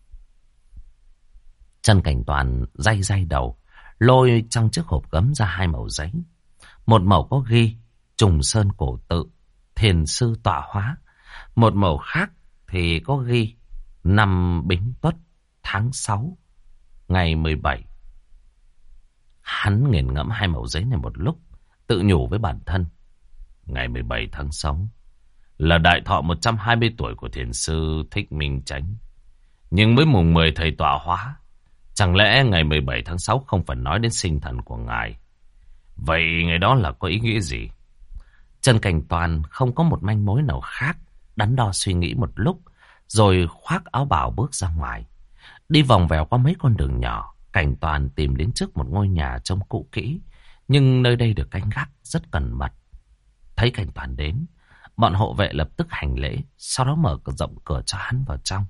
Trần Cảnh Toàn day day đầu, lôi trong chiếc hộp gấm ra hai mẩu giấy. Một mẩu có ghi Trùng Sơn Cổ Tự, thiền sư tọa hóa. Một mẩu khác thì có ghi năm Bính Tuất, tháng sáu, ngày mười bảy. Hắn nghiền ngẫm hai mẩu giấy này một lúc, tự nhủ với bản thân. Ngày mười bảy tháng sáu là đại thọ một trăm hai mươi tuổi của thiền sư Thích Minh Chánh. Nhưng với mùng mười thầy tọa hóa, chẳng lẽ ngày mười bảy tháng sáu không phải nói đến sinh thần của ngài? Vậy ngày đó là có ý nghĩa gì? Trần Cảnh Toàn không có một manh mối nào khác, đắn đo suy nghĩ một lúc, rồi khoác áo bào bước ra ngoài. Đi vòng vèo qua mấy con đường nhỏ, Cảnh Toàn tìm đến trước một ngôi nhà trông cũ kỹ, nhưng nơi đây được canh gác rất cẩn mật. Thấy Cảnh Toàn đến, bọn hộ vệ lập tức hành lễ, sau đó mở rộng cửa cho hắn vào trong.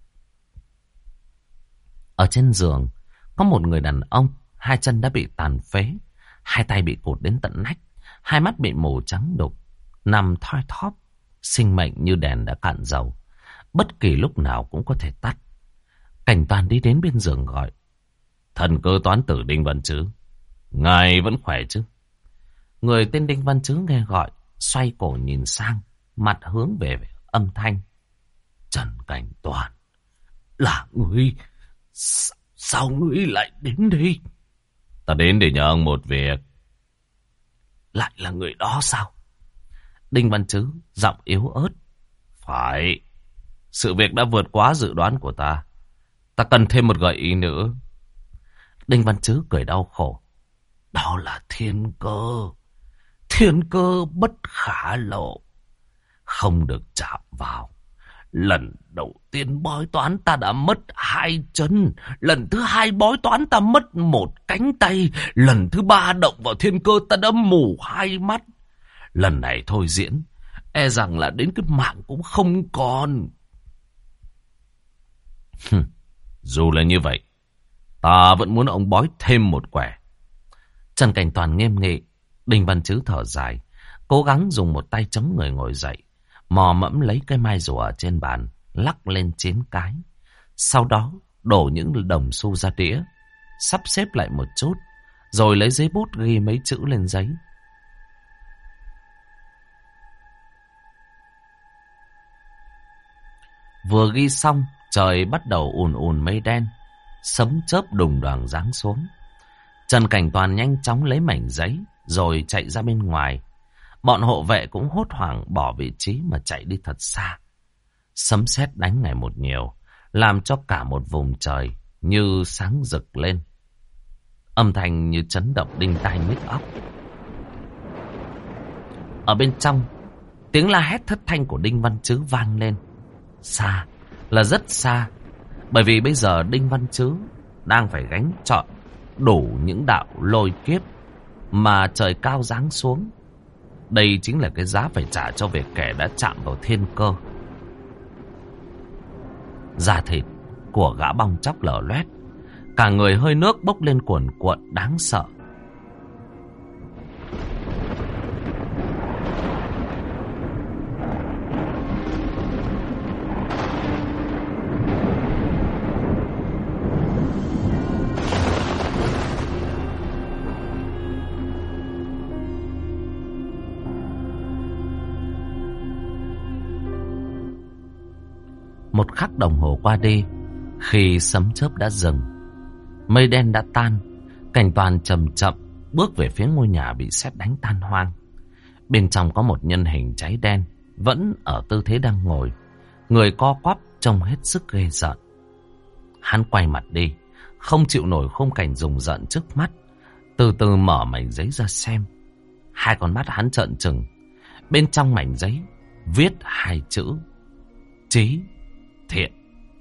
Ở trên giường, có một người đàn ông, hai chân đã bị tàn phế, hai tay bị cụt đến tận nách, hai mắt bị mù trắng đục, nằm thoi thóp, sinh mệnh như đèn đã cạn dầu, bất kỳ lúc nào cũng có thể tắt. Cảnh Toàn đi đến bên giường gọi: Thần cơ toán tử Đinh Văn Trứ, ngài vẫn khỏe chứ? Người tên Đinh Văn Trứ nghe gọi, xoay cổ nhìn sang, mặt hướng về âm thanh. Trần Cảnh Toàn, là ngươi? S sao ngươi lại đến đây? Ta đến để nhờ ông một việc. Lại là người đó sao? Đinh Văn Trứ giọng yếu ớt. Phải, sự việc đã vượt quá dự đoán của ta. Ta cần thêm một gợi ý nữa. Đinh Văn Trứ cười đau khổ. Đó là thiên cơ. Thiên cơ bất khả lộ, không được chạm vào. Lần đầu tiên bói toán ta đã mất hai chân. Lần thứ hai bói toán ta mất một cánh tay. Lần thứ ba động vào thiên cơ ta đã mù hai mắt. Lần này thôi diễn, e rằng là đến cái mạng cũng không còn. Dù là như vậy, ta vẫn muốn ông bói thêm một quẻ. Trần Cảnh Toàn nghiêm nghị. Đinh Văn Trứ thở dài, cố gắng dùng một tay chống người ngồi dậy, mò mẫm lấy cái mai rùa ở trên bàn, lắc lên chín cái. Sau đó đổ những đồng xu ra đĩa, sắp xếp lại một chút, rồi lấy giấy bút ghi mấy chữ lên giấy. Vừa ghi xong, trời bắt đầu ùn ùn mây đen, sấm chớp đùng đoàng giáng xuống. Trần Cảnh Toàn nhanh chóng lấy mảnh giấy, rồi chạy ra bên ngoài. Bọn hộ vệ cũng hốt hoảng bỏ vị trí mà chạy đi thật xa. Sấm sét đánh ngày một nhiều, làm cho cả một vùng trời như sáng rực lên. Âm thanh như chấn động đinh tai nhức óc. Ở bên trong, tiếng la hét thất thanh của Đinh Văn Trứ vang lên. Xa, là rất xa. Bởi vì bây giờ Đinh Văn Trứ đang phải gánh chọn đủ những đạo lôi kiếp mà trời cao giáng xuống. Đây chính là cái giá phải trả cho việc kẻ đã chạm vào thiên cơ. Da thịt của gã bong chóc lở loét, cả người hơi nước bốc lên cuồn cuộn đáng sợ. Một khắc đồng hồ qua đi, khi sấm chớp đã dừng, mây đen đã tan, Cảnh Toàn chậm chậm bước về phía ngôi nhà bị sét đánh tan hoang. Bên trong có một nhân hình cháy đen, vẫn ở tư thế đang ngồi, người co quắp trông hết sức ghê rợn. Hắn quay mặt đi, không chịu nổi khung cảnh rùng rợn trước mắt, từ từ mở mảnh giấy ra xem. Hai con mắt hắn trợn trừng, bên trong mảnh giấy viết hai chữ: Chí Thiện.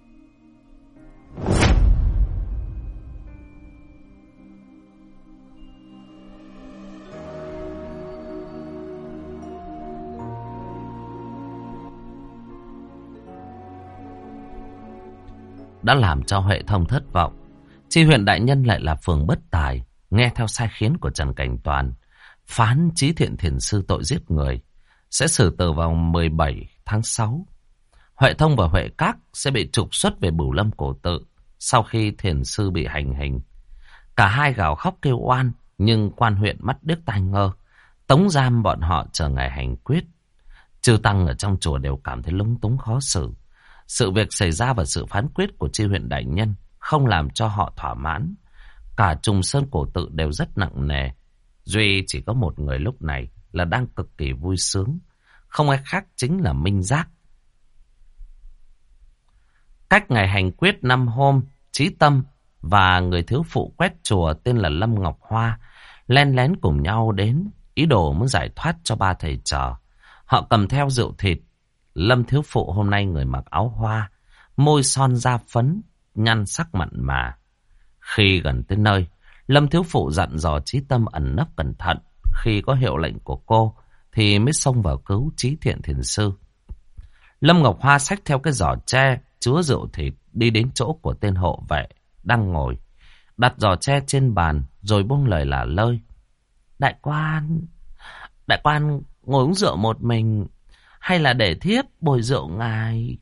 Đã làm cho Huệ Thông thất vọng. Chi huyện đại nhân lại là phường bất tài, nghe theo sai khiến của Trần Cảnh Toàn, phán Chí Thiện thiền sư tội giết người, sẽ xử tử vào mười bảy tháng sáu. Huệ Thông và Huệ Các sẽ bị trục xuất về Bửu Lâm Cổ Tự sau khi thiền sư bị hành hình. Cả hai gào khóc kêu oan, nhưng quan huyện mắt điếc tai ngơ, tống giam bọn họ chờ ngày hành quyết. Chư tăng ở trong chùa đều cảm thấy lúng túng khó xử. Sự việc xảy ra và sự phán quyết của chi huyện đại nhân không làm cho họ thỏa mãn. Cả Trùng Sơn Cổ Tự đều rất nặng nề. Duy chỉ có một người lúc này là đang cực kỳ vui sướng. Không ai khác chính là Minh Giác. Cách ngày hành quyết năm hôm, Chí Tâm và người thiếu phụ quét chùa tên là Lâm Ngọc Hoa len lén cùng nhau đến, ý đồ muốn giải thoát cho ba thầy trò. Họ cầm theo rượu thịt. Lâm thiếu phụ hôm nay người mặc áo hoa, môi son da phấn, nhan sắc mặn mà. Khi gần tới nơi, Lâm thiếu phụ dặn dò Chí Tâm ẩn nấp cẩn thận. Khi có hiệu lệnh của cô thì mới xông vào cứu Chí Thiện Thiền Sư. Lâm Ngọc Hoa xách theo cái giỏ tre chứa rượu thịt đi đến chỗ của tên hộ vệ đang ngồi, đặt giỏ tre trên bàn rồi buông lời lả lơi. Đại quan, đại quan ngồi uống rượu một mình hay là để thiếp bồi rượu ngài?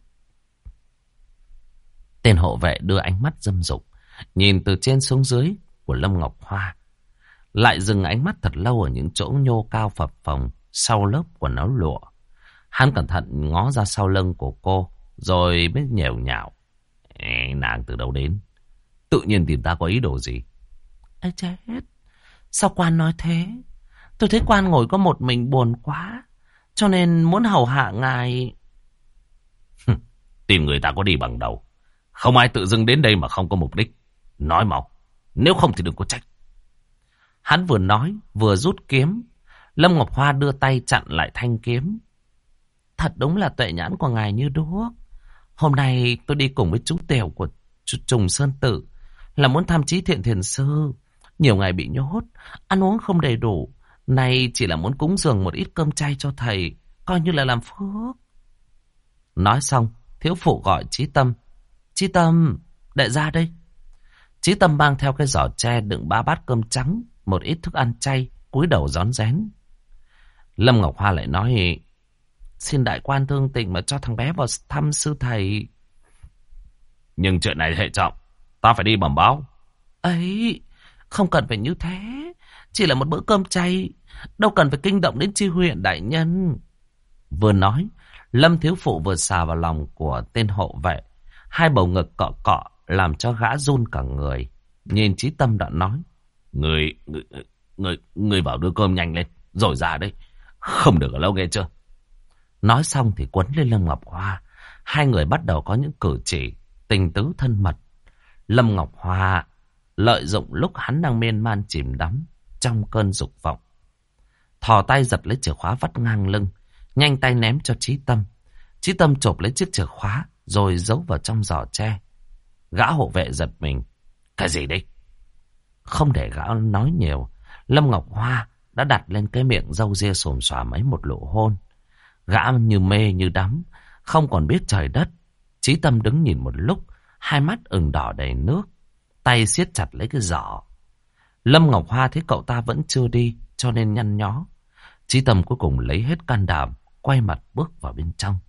Tên hộ vệ đưa ánh mắt dâm dục nhìn từ trên xuống dưới của Lâm Ngọc Hoa, lại dừng ánh mắt thật lâu ở những chỗ nhô cao phập phồng sau lớp quần áo lụa. Hắn cẩn thận ngó ra sau lưng của cô rồi mới nhèo nhạo. Ê, nàng từ đâu đến? Tự nhiên tìm ta có ý đồ gì? Ê chết, sao quan nói thế? Tôi thấy quan ngồi có một mình buồn quá, cho nên muốn hầu hạ ngài. Tìm người ta có đi bằng đầu. Không ai tự dưng đến đây mà không có mục đích. Nói mau, nếu không thì đừng có trách. Hắn vừa nói vừa rút kiếm. Lâm Ngọc Hoa đưa tay chặn lại thanh kiếm. Thật đúng là tuệ nhãn của ngài như đuốc. Hôm nay tôi đi cùng với chú Tiểu của Trùng Sơn Tự là muốn thăm Chí Thiện Thiền Sư. Nhiều ngày bị nhốt, ăn uống không đầy đủ. Nay chỉ là muốn cúng dường một ít cơm chay cho thầy, coi như là làm phước. Nói xong, thiếu phụ gọi Chí Tâm. Chí Tâm, đệ ra đây. Chí Tâm mang theo cái giỏ tre đựng ba bát cơm trắng, một ít thức ăn chay, cúi đầu rón rén. Lâm Ngọc Hoa lại nói: xin đại quan thương tình mà cho thằng bé vào thăm sư thầy. Nhưng chuyện này hệ trọng, ta phải đi bẩm báo. Ấy, không cần phải như thế. Chỉ là một bữa cơm chay, đâu cần phải kinh động đến chi huyện đại nhân. Vừa nói, Lâm thiếu phụ vừa xà vào lòng của tên hộ vệ. Hai bầu ngực cọ cọ làm cho gã run cả người. Nhìn Chí Tâm đoạn nói: Người, người, người, người bảo đưa cơm nhanh lên, rồi ra đây. Không được ở lâu nghe chưa? Nói xong thì quấn lên Lâm Ngọc Hoa. Hai người bắt đầu có những cử chỉ tình tứ thân mật. Lâm Ngọc Hoa lợi dụng lúc hắn đang miên man chìm đắm trong cơn dục vọng, thò tay giật lấy chìa khóa vắt ngang lưng, nhanh tay ném cho Chí Tâm. Chí Tâm chộp lấy chiếc chìa khóa rồi giấu vào trong giỏ tre. Gã hộ vệ giật mình. Cái gì đây? Không để gã nói nhiều, Lâm Ngọc Hoa đã đặt lên cái miệng râu ria xồm xòa mấy một nụ hôn. Gã như mê như đắm, không còn biết trời đất. Chí Tâm đứng nhìn một lúc, hai mắt ửng đỏ đầy nước, tay siết chặt lấy cái giỏ. Lâm Ngọc Hoa thấy cậu ta vẫn chưa đi, cho nên nhăn nhó. Chí Tâm cuối cùng lấy hết can đảm, quay mặt bước vào bên trong.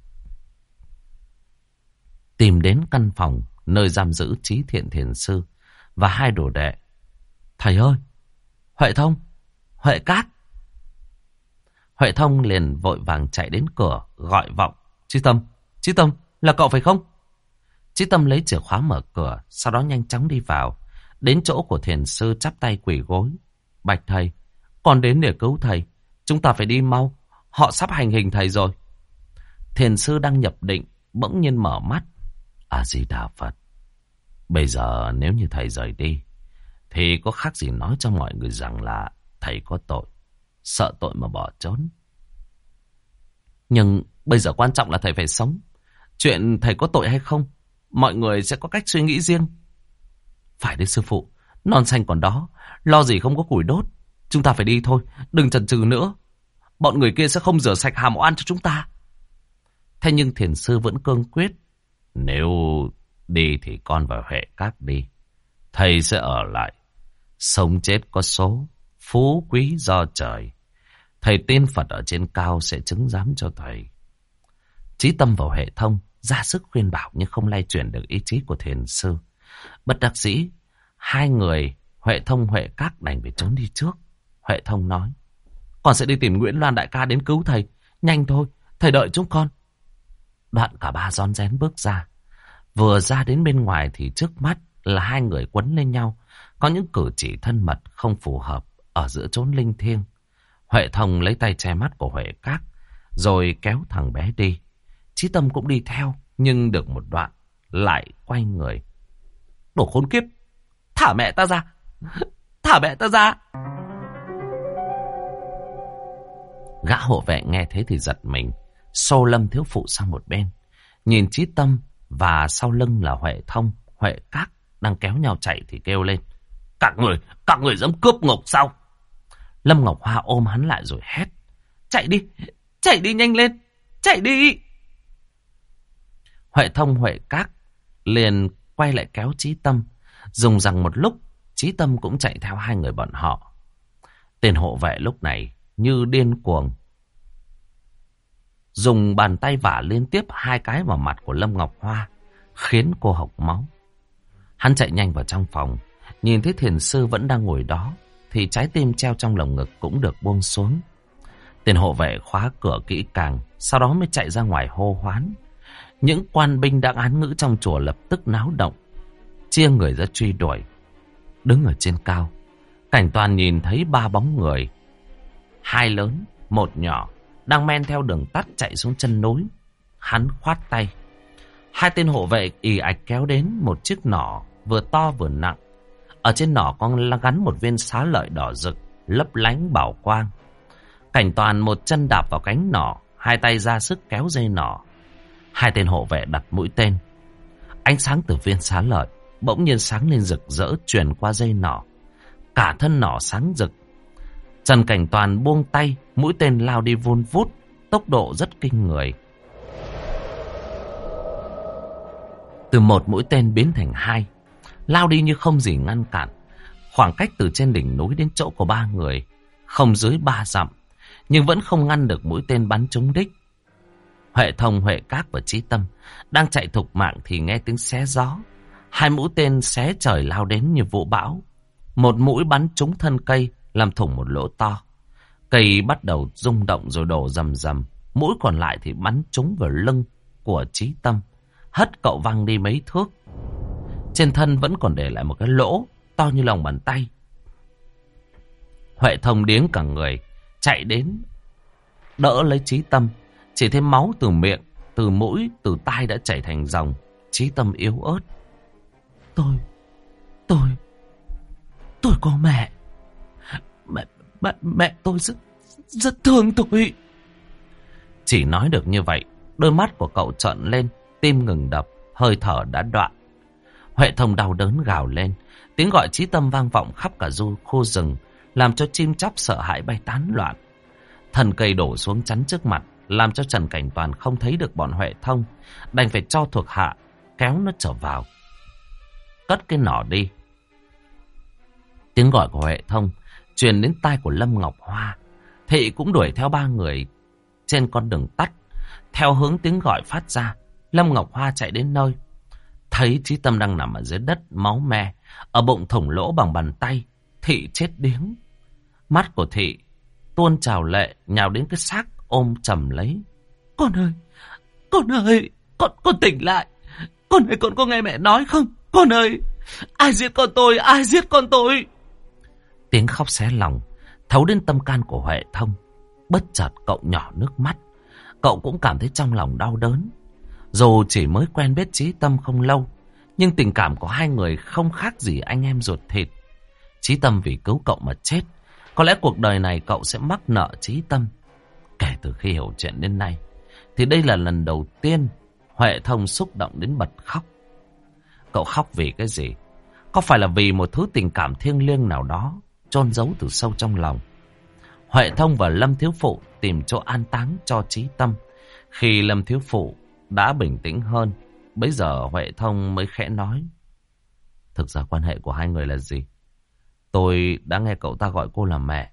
Tìm đến căn phòng nơi giam giữ Chí Thiện Thiền Sư và hai đồ đệ. Thầy ơi! Huệ Thông! Huệ Cát! Huệ Thông liền vội vàng chạy đến cửa, gọi vọng. Chí Tâm! Chí Tâm! Là cậu phải không? Chí Tâm lấy chìa khóa mở cửa, sau đó nhanh chóng đi vào. Đến chỗ của thiền sư chắp tay quỳ gối. Bạch thầy, con đến để cứu thầy. Chúng ta phải đi mau. Họ sắp hành hình thầy rồi. Thiền sư đang nhập định, bỗng nhiên mở mắt. A-di-đà Phật. Bây giờ nếu như thầy rời đi, thì có khác gì nói cho mọi người rằng là thầy có tội, sợ tội mà bỏ trốn. Nhưng bây giờ quan trọng là thầy phải sống. Chuyện thầy có tội hay không, mọi người sẽ có cách suy nghĩ riêng. Phải đấy sư phụ, non xanh còn đó, lo gì không có củi đốt. Chúng ta phải đi thôi, đừng chần chừ nữa. Bọn người kia sẽ không rửa sạch hàm oan cho chúng ta. Thế nhưng thiền sư vẫn cương quyết. Nếu đi thì con và Huệ Các đi. Thầy sẽ ở lại. Sống chết có số, phú quý do trời. Thầy tin Phật ở trên cao sẽ chứng giám cho thầy. Chí Tâm và Huệ Thông ra sức khuyên bảo nhưng không lay chuyển được ý chí của thiền sư. Bất đắc dĩ, hai người Huệ Thông Huệ Các đành phải trốn đi trước. Huệ Thông nói: Con sẽ đi tìm Nguyễn Loan đại ca đến cứu thầy. Nhanh thôi, thầy đợi chúng con. Đoạn cả ba rón rén bước ra. Vừa ra đến bên ngoài thì trước mắt là hai người quấn lên nhau, có những cử chỉ thân mật không phù hợp ở giữa chốn linh thiêng. Huệ Thông lấy tay che mắt của Huệ Các, rồi kéo thằng bé đi. Chí Tâm cũng đi theo, nhưng được một đoạn, lại quay người. Đồ khốn kiếp! Thả mẹ ta ra! Thả mẹ ta ra! Gã hộ vệ nghe thế thì giật mình, xô Lâm thiếu phụ sang một bên. Nhìn Chí Tâm và sau lưng là Huệ Thông, Huệ Các đang kéo nhau chạy thì kêu lên. Các người, các người dám cướp ngục sao? Lâm Ngọc Hoa ôm hắn lại rồi hét. Chạy đi, chạy đi nhanh lên, chạy đi! Huệ Thông, Huệ Các liền quay lại kéo Chí Tâm. Dùng rằng một lúc, Chí Tâm cũng chạy theo hai người bọn họ. Tên hộ vệ lúc này như điên cuồng, dùng bàn tay vả liên tiếp hai cái vào mặt của Lâm Ngọc Hoa, khiến cô hộc máu. Hắn chạy nhanh vào trong phòng, nhìn thấy thiền sư vẫn đang ngồi đó, thì trái tim treo trong lồng ngực cũng được buông xuống. Tên hộ vệ khóa cửa kỹ càng, sau đó mới chạy ra ngoài hô hoán. Những quan binh đang án ngữ trong chùa lập tức náo động, chia người ra truy đuổi. Đứng ở trên cao, Cảnh Toàn nhìn thấy ba bóng người, hai lớn, một nhỏ, đang men theo đường tắt chạy xuống chân núi. Hắn khoát tay. Hai tên hộ vệ ì ạch kéo đến một chiếc nỏ vừa to vừa nặng. Ở trên nỏ có gắn một viên xá lợi đỏ rực, lấp lánh bảo quang. Cảnh Toàn một chân đạp vào cánh nỏ, hai tay ra sức kéo dây nỏ. Hai tên hộ vệ đặt mũi tên. Ánh sáng từ viên xá lợi bỗng nhiên sáng lên rực rỡ, truyền qua dây nỏ. Cả thân nỏ sáng rực. Trần Cảnh Toàn buông tay, mũi tên lao đi vun vút, tốc độ rất kinh người. Từ một mũi tên biến thành hai, lao đi như không gì ngăn cản. Khoảng cách từ trên đỉnh núi đến chỗ của ba người không dưới ba dặm, nhưng vẫn không ngăn được mũi tên bắn trúng đích. Huệ Thông, Huệ Các và Chí Tâm đang chạy thục mạng thì nghe tiếng xé gió. Hai mũi tên xé trời lao đến như vũ bão. Một mũi bắn trúng thân cây, làm thủng một lỗ to. Cây bắt đầu rung động rồi đổ rầm rầm. Mũi còn lại thì bắn trúng vào lưng của Chí Tâm, hất cậu văng đi mấy thước. Trên thân vẫn còn để lại một cái lỗ to như lòng bàn tay. Huệ Thông điếng cả người, chạy đến đỡ lấy Chí Tâm. Chỉ thấy máu từ miệng, từ mũi, từ tai đã chảy thành dòng. Chí Tâm yếu ớt. Tôi, tôi, tôi có mẹ. Mẹ, mẹ, mẹ tôi rất, rất thương tôi. Chỉ nói được như vậy, đôi mắt của cậu trợn lên, tim ngừng đập, hơi thở đã đoạn. Huệ Thông đau đớn gào lên, tiếng gọi Chí Tâm vang vọng khắp cả du khu rừng, làm cho chim chóc sợ hãi bay tán loạn. Thân cây đổ xuống chắn trước mặt, làm cho Trần Cảnh Toàn không thấy được bọn Huệ Thông, đành phải cho thuộc hạ kéo nó trở vào, cất cái nỏ đi. Tiếng gọi của Huệ Thông truyền đến tai của Lâm Ngọc Hoa. Thị cũng đuổi theo ba người trên con đường tắt. Theo hướng tiếng gọi phát ra, Lâm Ngọc Hoa chạy đến nơi, thấy Chí Tâm đang nằm ở dưới đất máu me, ở bụng thủng lỗ bằng bàn tay. Thị chết điếng. Mắt của Thị tuôn trào lệ, nhào đến cái xác ôm chầm lấy. Con ơi, con ơi, con con tỉnh lại. Con ơi, con có nghe mẹ nói không? Con ơi, ai giết con tôi, ai giết con tôi? Tiếng khóc xé lòng, thấu đến tâm can của Huệ Thông. Bất chợt cậu nhỏ nước mắt. Cậu cũng cảm thấy trong lòng đau đớn. Dù chỉ mới quen biết Chí Tâm không lâu, nhưng tình cảm của hai người không khác gì anh em ruột thịt. Chí Tâm vì cứu cậu mà chết. Có lẽ cuộc đời này cậu sẽ mắc nợ Chí Tâm. Kể từ khi hiểu chuyện đến nay, thì đây là lần đầu tiên Huệ Thông xúc động đến bật khóc. Cậu khóc vì cái gì? Có phải là vì một thứ tình cảm thiêng liêng nào đó chôn giấu từ sâu trong lòng? Huệ Thông và Lâm thiếu phụ tìm chỗ an táng cho Chí Tâm. Khi Lâm thiếu phụ đã bình tĩnh hơn, bấy giờ Huệ Thông mới khẽ nói: thực ra quan hệ của hai người là gì? Tôi đã nghe cậu ta gọi cô là mẹ.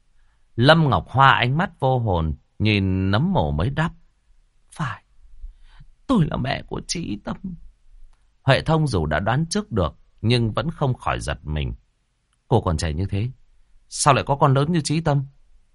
Lâm Ngọc Hoa ánh mắt vô hồn, nhìn nấm mồ mới đáp: phải, tôi là mẹ của Chí Tâm. Huệ Thông dù đã đoán trước được, nhưng vẫn không khỏi giật mình. Cô còn trẻ như thế, sao lại có con lớn như Chí Tâm?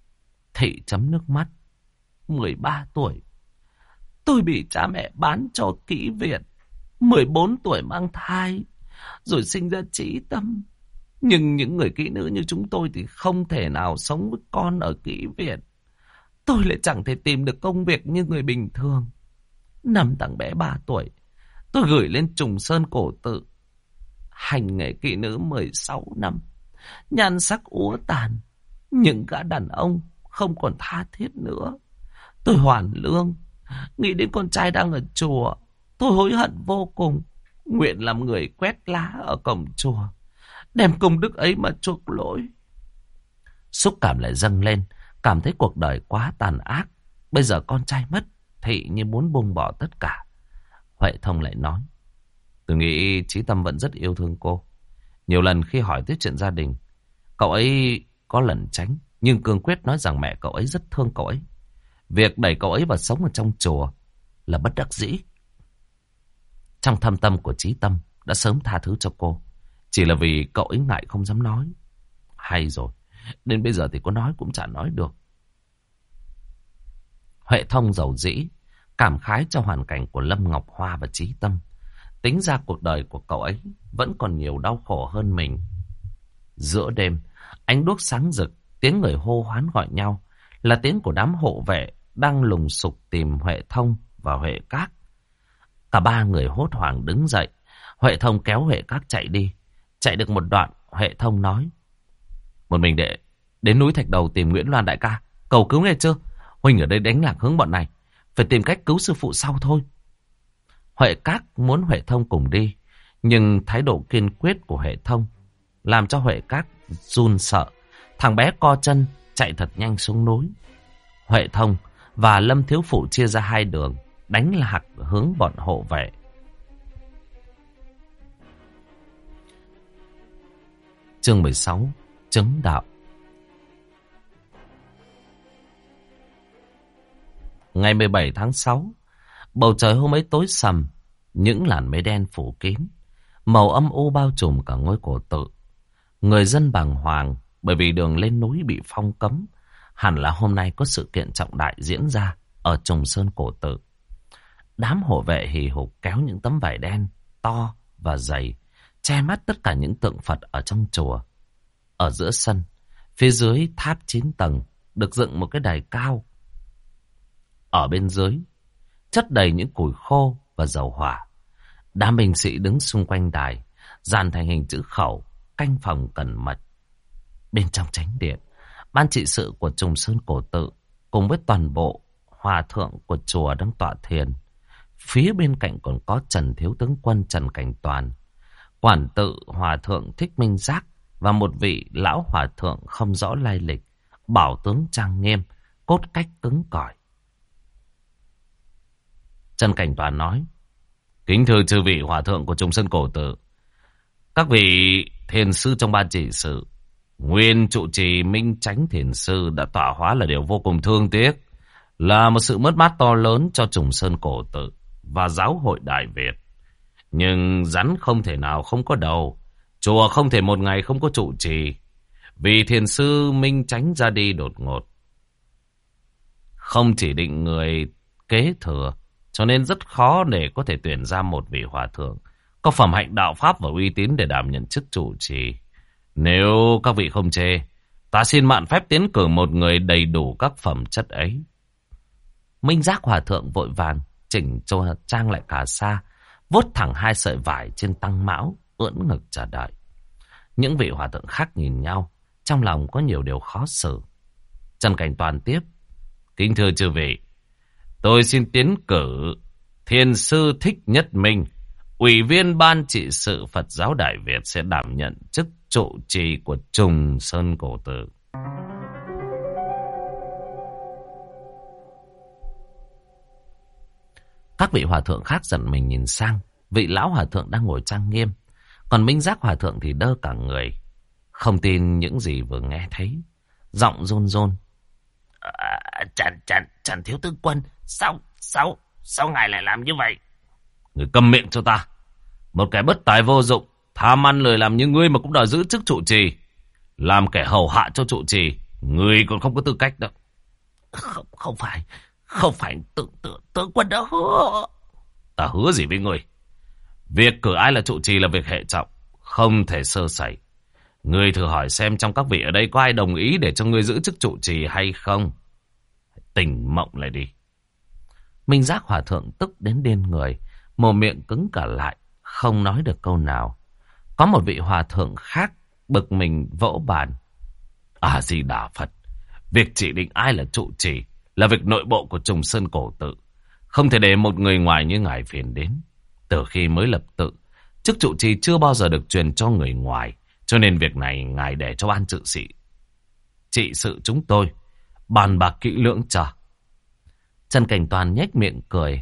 Thị chấm nước mắt: mười ba tuổi, tôi bị cha mẹ bán cho kỹ viện. mười bốn tuổi mang thai, rồi sinh ra Chí Tâm. Nhưng những người kỹ nữ như chúng tôi thì không thể nào sống với con ở kỹ viện. Tôi lại chẳng thể tìm được công việc như người bình thường. Năm thằng bé ba tuổi, tôi gửi lên Trùng Sơn Cổ Tự. Hành nghề kỹ nữ mười sáu năm. Nhan sắc úa tàn. Những gã đàn ông không còn tha thiết nữa. Tôi hoàn lương. Nghĩ đến con trai đang ở chùa, tôi hối hận vô cùng. Nguyện làm người quét lá ở cổng chùa, đem công đức ấy mà chuộc lỗi. Xúc cảm lại dâng lên, cảm thấy cuộc đời quá tàn ác. Bây giờ con trai mất, Thị như muốn buông bỏ tất cả. Huệ Thông lại nói, tôi nghĩ Chí Tâm vẫn rất yêu thương cô. Nhiều lần khi hỏi tới chuyện gia đình, cậu ấy có lần tránh, nhưng cương quyết nói rằng mẹ cậu ấy rất thương cậu ấy. Việc đẩy cậu ấy vào sống ở trong chùa là bất đắc dĩ. Trong thâm tâm của Chí Tâm đã sớm tha thứ cho cô, chỉ là vì cậu ấy ngại không dám nói. Hay rồi, đến bây giờ thì có nói cũng chả nói được. Huệ Thông dầu dĩ, cảm khái cho hoàn cảnh của Lâm Ngọc Hoa và Chí Tâm. Tính ra cuộc đời của cậu ấy vẫn còn nhiều đau khổ hơn mình. Giữa đêm, ánh đuốc sáng rực, tiếng người hô hoán gọi nhau là tiếng của đám hộ vệ đang lùng sục tìm Huệ Thông và Huệ Các. Cả ba người hốt hoảng đứng dậy. Huệ Thông kéo Huệ Các chạy đi. Chạy được một đoạn, Huệ Thông nói, một mình đệ đến núi Thạch Đầu tìm Nguyễn Loan đại ca, cầu cứu nghe chưa? Huynh ở đây đánh lạc hướng bọn này, phải tìm cách cứu sư phụ sau thôi. Huệ Các muốn Huệ Thông cùng đi, nhưng thái độ kiên quyết của Huệ Thông làm cho Huệ Các run sợ. Thằng bé co chân chạy thật nhanh xuống núi. Huệ Thông và Lâm thiếu phụ chia ra hai đường, đánh lạc hướng bọn hộ vệ. Chương mười sáu, chứng đạo. Ngày mười bảy tháng sáu, bầu trời hôm ấy tối sầm, những làn mây đen phủ kín, màu âm u bao trùm cả ngôi cổ tự. Người dân bàng hoàng bởi vì đường lên núi bị phong cấm. Hẳn là hôm nay có sự kiện trọng đại diễn ra ở Trùng Sơn Cổ Tự. Đám hộ vệ hì hục kéo những tấm vải đen to và dày, che mắt tất cả những tượng Phật ở trong chùa. Ở giữa sân, phía dưới tháp chín tầng, được dựng một cái đài cao. Ở bên dưới, chất đầy những củi khô và dầu hỏa. Đám binh sĩ đứng xung quanh đài, dàn thành hình chữ khẩu, canh phòng cẩn mật. Bên trong chánh điện, ban trị sự của Trùng Sơn Cổ Tự cùng với toàn bộ hòa thượng của chùa đang tọa thiền. Phía bên cạnh còn có Trần Thiếu Tướng Quân Trần Cảnh Toàn, quản tự hòa thượng Thích Minh Giác và một vị lão hòa thượng không rõ lai lịch, bảo tướng trang nghiêm, cốt cách cứng cỏi. Trần Cảnh Toàn nói, kính thưa chư vị hòa thượng của Trùng Sơn Cổ Tự, các vị thiền sư trong ban trị sự, nguyên trụ trì Minh Chánh thiền sư đã tọa hóa là điều vô cùng thương tiếc, là một sự mất mát to lớn cho Trùng Sơn Cổ Tự và giáo hội Đại Việt. Nhưng rắn không thể nào không có đầu, chùa không thể một ngày không có trụ trì. Vì thiền sư Minh Chánh ra đi đột ngột, không chỉ định người kế thừa, cho nên rất khó để có thể tuyển ra một vị hòa thượng có phẩm hạnh đạo pháp và uy tín để đảm nhận chức trụ trì. Nếu các vị không chê, ta xin mạn phép tiến cử một người đầy đủ các phẩm chất ấy. Minh Giác hòa thượng vội vàng chỉnh cho trang lại cà sa, vuốt thẳng hai sợi vải trên tăng mão, ưỡn ngực chờ đợi. Những vị hòa thượng khác nhìn nhau, trong lòng có nhiều điều khó xử. Trần Cảnh Toàn tiếp, kính thưa chư vị, tôi xin tiến cử thiền sư Thích Nhất Minh, ủy viên ban trị sự Phật giáo Đại Việt, sẽ đảm nhận chức trụ trì của Trùng Sơn Cổ Tự. Các vị hòa thượng khác giận mình nhìn sang vị lão hòa thượng đang ngồi trang nghiêm, còn Minh Giác hòa thượng thì đơ cả người, không tin những gì vừa nghe thấy, giọng run run. À, Trần Trần Trần Thiếu Tướng Quân, sao sao sao ngài lại làm như vậy? Người câm miệng cho ta! Một kẻ bất tài vô dụng, tham ăn lười làm như ngươi mà cũng đòi giữ chức trụ trì, làm kẻ hầu hạ cho trụ trì, ngươi còn không có tư cách đâu. Không không phải, không phải tướng tướng tướng quân đã hứa. Ta hứa gì với ngươi? Việc cử ai là trụ trì là việc hệ trọng, không thể sơ sẩy. Ngươi thử hỏi xem trong các vị ở đây có ai đồng ý để cho ngươi giữ chức trụ trì hay không? Tỉnh mộng lại đi. Minh Giác Hòa Thượng tức đến điên người, mồm miệng cứng cả lại, không nói được câu nào. Có một vị hòa thượng khác bực mình vỗ bàn. À di đà Phật, việc chỉ định ai là trụ trì là việc nội bộ của Trùng Sơn Cổ Tự, không thể để một người ngoài như ngài phiền đến. Từ khi mới lập tự, chức trụ trì chưa bao giờ được truyền cho người ngoài, cho nên việc này ngài để cho ban trị sự trị sự chúng tôi bàn bạc kỹ lưỡng chờ. Trần Cảnh Toàn nhếch miệng cười.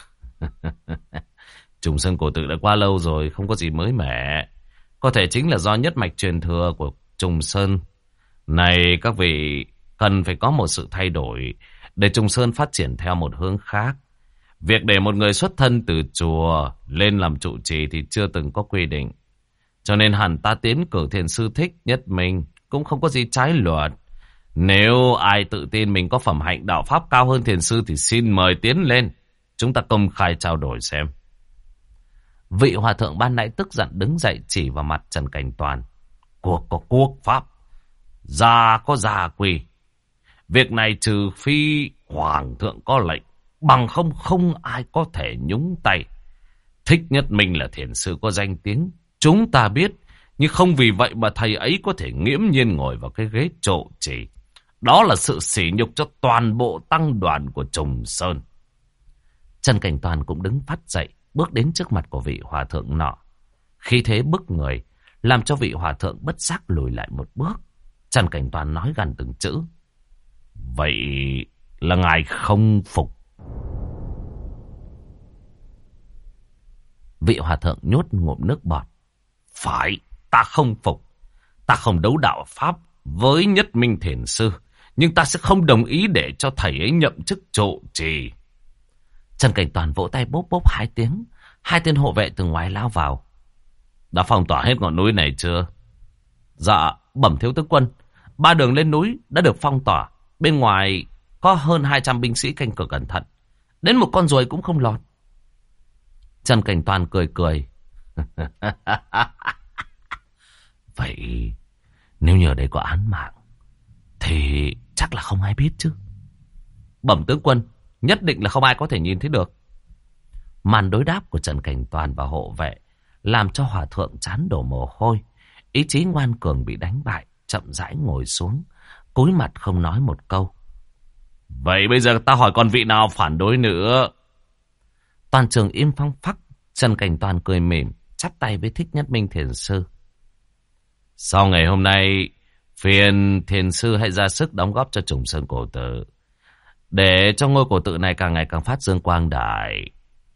Trùng Sơn Cổ Tự đã qua lâu rồi, không có gì mới mẻ. Có thể chính là do nhất mạch truyền thừa của Trùng Sơn này, các vị cần phải có một sự thay đổi để Trùng Sơn phát triển theo một hướng khác. Việc để một người xuất thân từ chùa lên làm trụ trì thì chưa từng có quy định. Cho nên hẳn ta tiến cử thiền sư Thích Nhất Minh cũng không có gì trái luật. Nếu ai tự tin mình có phẩm hạnh đạo pháp cao hơn thiền sư thì xin mời tiến lên. Chúng ta công khai trao đổi xem. Vị hòa thượng ban nãy tức giận đứng dậy chỉ vào mặt Trần Cảnh Toàn. Cuộc có quốc pháp, gia có gia quy. Việc này trừ phi hoàng thượng có lệnh, bằng không không ai có thể nhúng tay. Thích Nhất Minh là thiền sư có danh tiếng, chúng ta biết, nhưng không vì vậy mà thầy ấy có thể nghiễm nhiên ngồi vào cái ghế trụ trì. Đó là sự sỉ nhục cho toàn bộ tăng đoàn của Trùng Sơn. Trần Cảnh Toàn cũng đứng phát dậy, bước đến trước mặt của vị hòa thượng nọ. Khí thế bức người, làm cho vị hòa thượng bất giác lùi lại một bước. Trần Cảnh Toàn nói gần từng chữ. Vậy là ngài không phục? Vị hòa thượng nhốt ngụm nước bọt. Phải, ta không phục. Ta không đấu đạo pháp với Nhất Minh thiền sư, nhưng ta sẽ không đồng ý để cho thầy ấy nhậm chức trụ trì. Trần Cảnh Toàn vỗ tay bốp bốp hai tiếng. Hai tên hộ vệ từ ngoài lao vào. Đã phong tỏa hết ngọn núi này chưa? Dạ, bẩm thiếu tướng quân, ba đường lên núi đã được phong tỏa. Bên ngoài có hơn hai trăm binh sĩ canh cửa cẩn thận. Đến một con ruồi cũng không lọt. Trần Cảnh Toàn cười cười. Vậy nếu như ở đây có án mạng thì chắc là không ai biết chứ. Bẩm tướng quân, nhất định là không ai có thể nhìn thấy được. Màn đối đáp của Trần Cảnh Toàn và hộ vệ làm cho hòa thượng chán đổ mồ hôi. Ý chí ngoan cường bị đánh bại, chậm rãi ngồi xuống, cúi mặt không nói một câu. Vậy bây giờ ta hỏi còn vị nào phản đối nữa? Toàn trường im phăng phắc. Trần Cảnh Toàn cười mỉm, chắp tay với Thích Nhất Minh thiền sư. Sau ngày hôm nay, phiền thiền sư hãy ra sức đóng góp cho Trùng Sơn Cổ Tự, để cho ngôi cổ tự này càng ngày càng phát dương quang đại.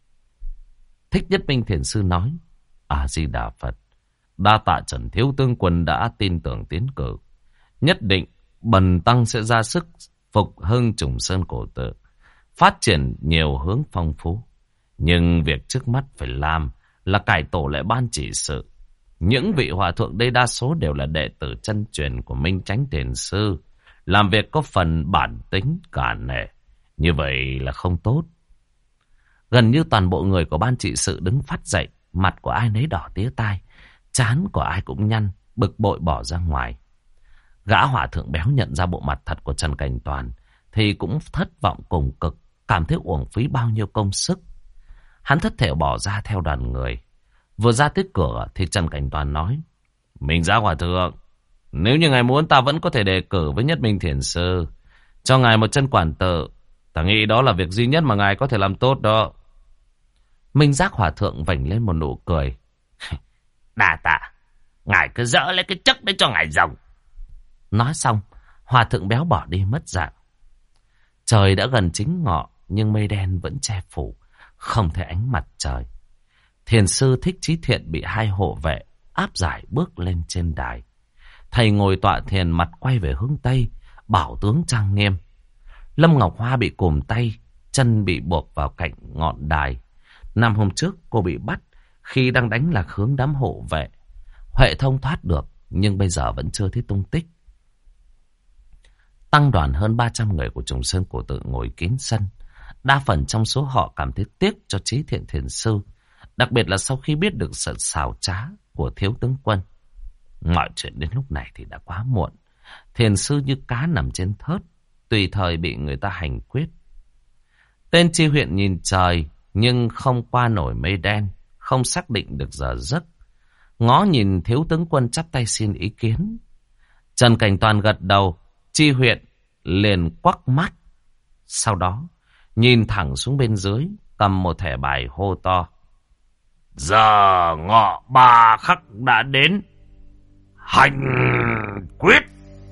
Thích Nhất Minh thiền sư nói. A Di Đà Phật, đa tạ Trần thiếu tướng quân đã tin tưởng tiến cử. Nhất định bần tăng sẽ ra sức phục hưng Trùng Sơn Cổ Tự, phát triển nhiều hướng phong phú. Nhưng việc trước mắt phải làm là cải tổ lại ban trị sự. Những vị hòa thượng đây đa số đều là đệ tử chân truyền của Minh Chánh thiền sư, làm việc có phần bản tính cả nể. Như vậy là không tốt. Gần như toàn bộ người của ban trị sự đứng phát dậy, mặt của ai nấy đỏ tía tai, trán của ai cũng nhăn, bực bội bỏ ra ngoài. Gã hòa thượng béo nhận ra bộ mặt thật của Trần Cảnh Toàn thì cũng thất vọng cùng cực, cảm thấy uổng phí bao nhiêu công sức. Hắn thất thểu bỏ ra theo đoàn người. Vừa ra tới cửa thì Trần Cảnh Toàn nói. Mình ra hòa thượng, nếu như ngài muốn ta vẫn có thể đề cử với Nhất Minh thiền sư, cho ngài một chân quản tự. Ta nghĩ đó là việc duy nhất mà ngài có thể làm tốt đó. Minh Giác hòa thượng vảnh lên một nụ cười. Đà tạ, ngài cứ dỡ lấy cái chức đấy cho ngài rồng. Nói xong, hòa thượng béo bỏ đi mất dạng. Trời đã gần chính ngọ, nhưng mây đen vẫn che phủ, không thấy ánh mặt trời. Thiền sư Thích Chí Thiện bị hai hộ vệ áp giải bước lên trên đài. Thầy ngồi tọa thiền, mặt quay về hướng Tây, bảo tướng trang nghiêm. Lâm Ngọc Hoa bị cùm tay, chân bị buộc vào cạnh ngọn đài. Năm hôm trước cô bị bắt khi đang đánh lạc hướng đám hộ vệ. Huệ thông thoát được, nhưng bây giờ vẫn chưa thấy tung tích. Tăng đoàn hơn ba trăm người của Trùng Sơn Cổ Tự ngồi kín sân. Đa phần trong số họ cảm thấy tiếc cho Chí Thiện thiền sư, đặc biệt là sau khi biết được sự xảo trá của thiếu tướng quân. Mọi chuyện đến lúc này thì đã quá muộn. Thiền sư như cá nằm trên thớt, tùy thời bị người ta hành quyết. Tên Chi huyện nhìn trời, nhưng không qua nổi mây đen, không xác định được giờ giấc. Ngó nhìn thiếu tướng quân chắp tay xin ý kiến. Trần Cảnh Toàn gật đầu, Chi huyện liền quắc mắt. Sau đó, nhìn thẳng xuống bên dưới, cầm một thẻ bài hô to. Giờ ngọ ba khắc đã đến. Hành quyết.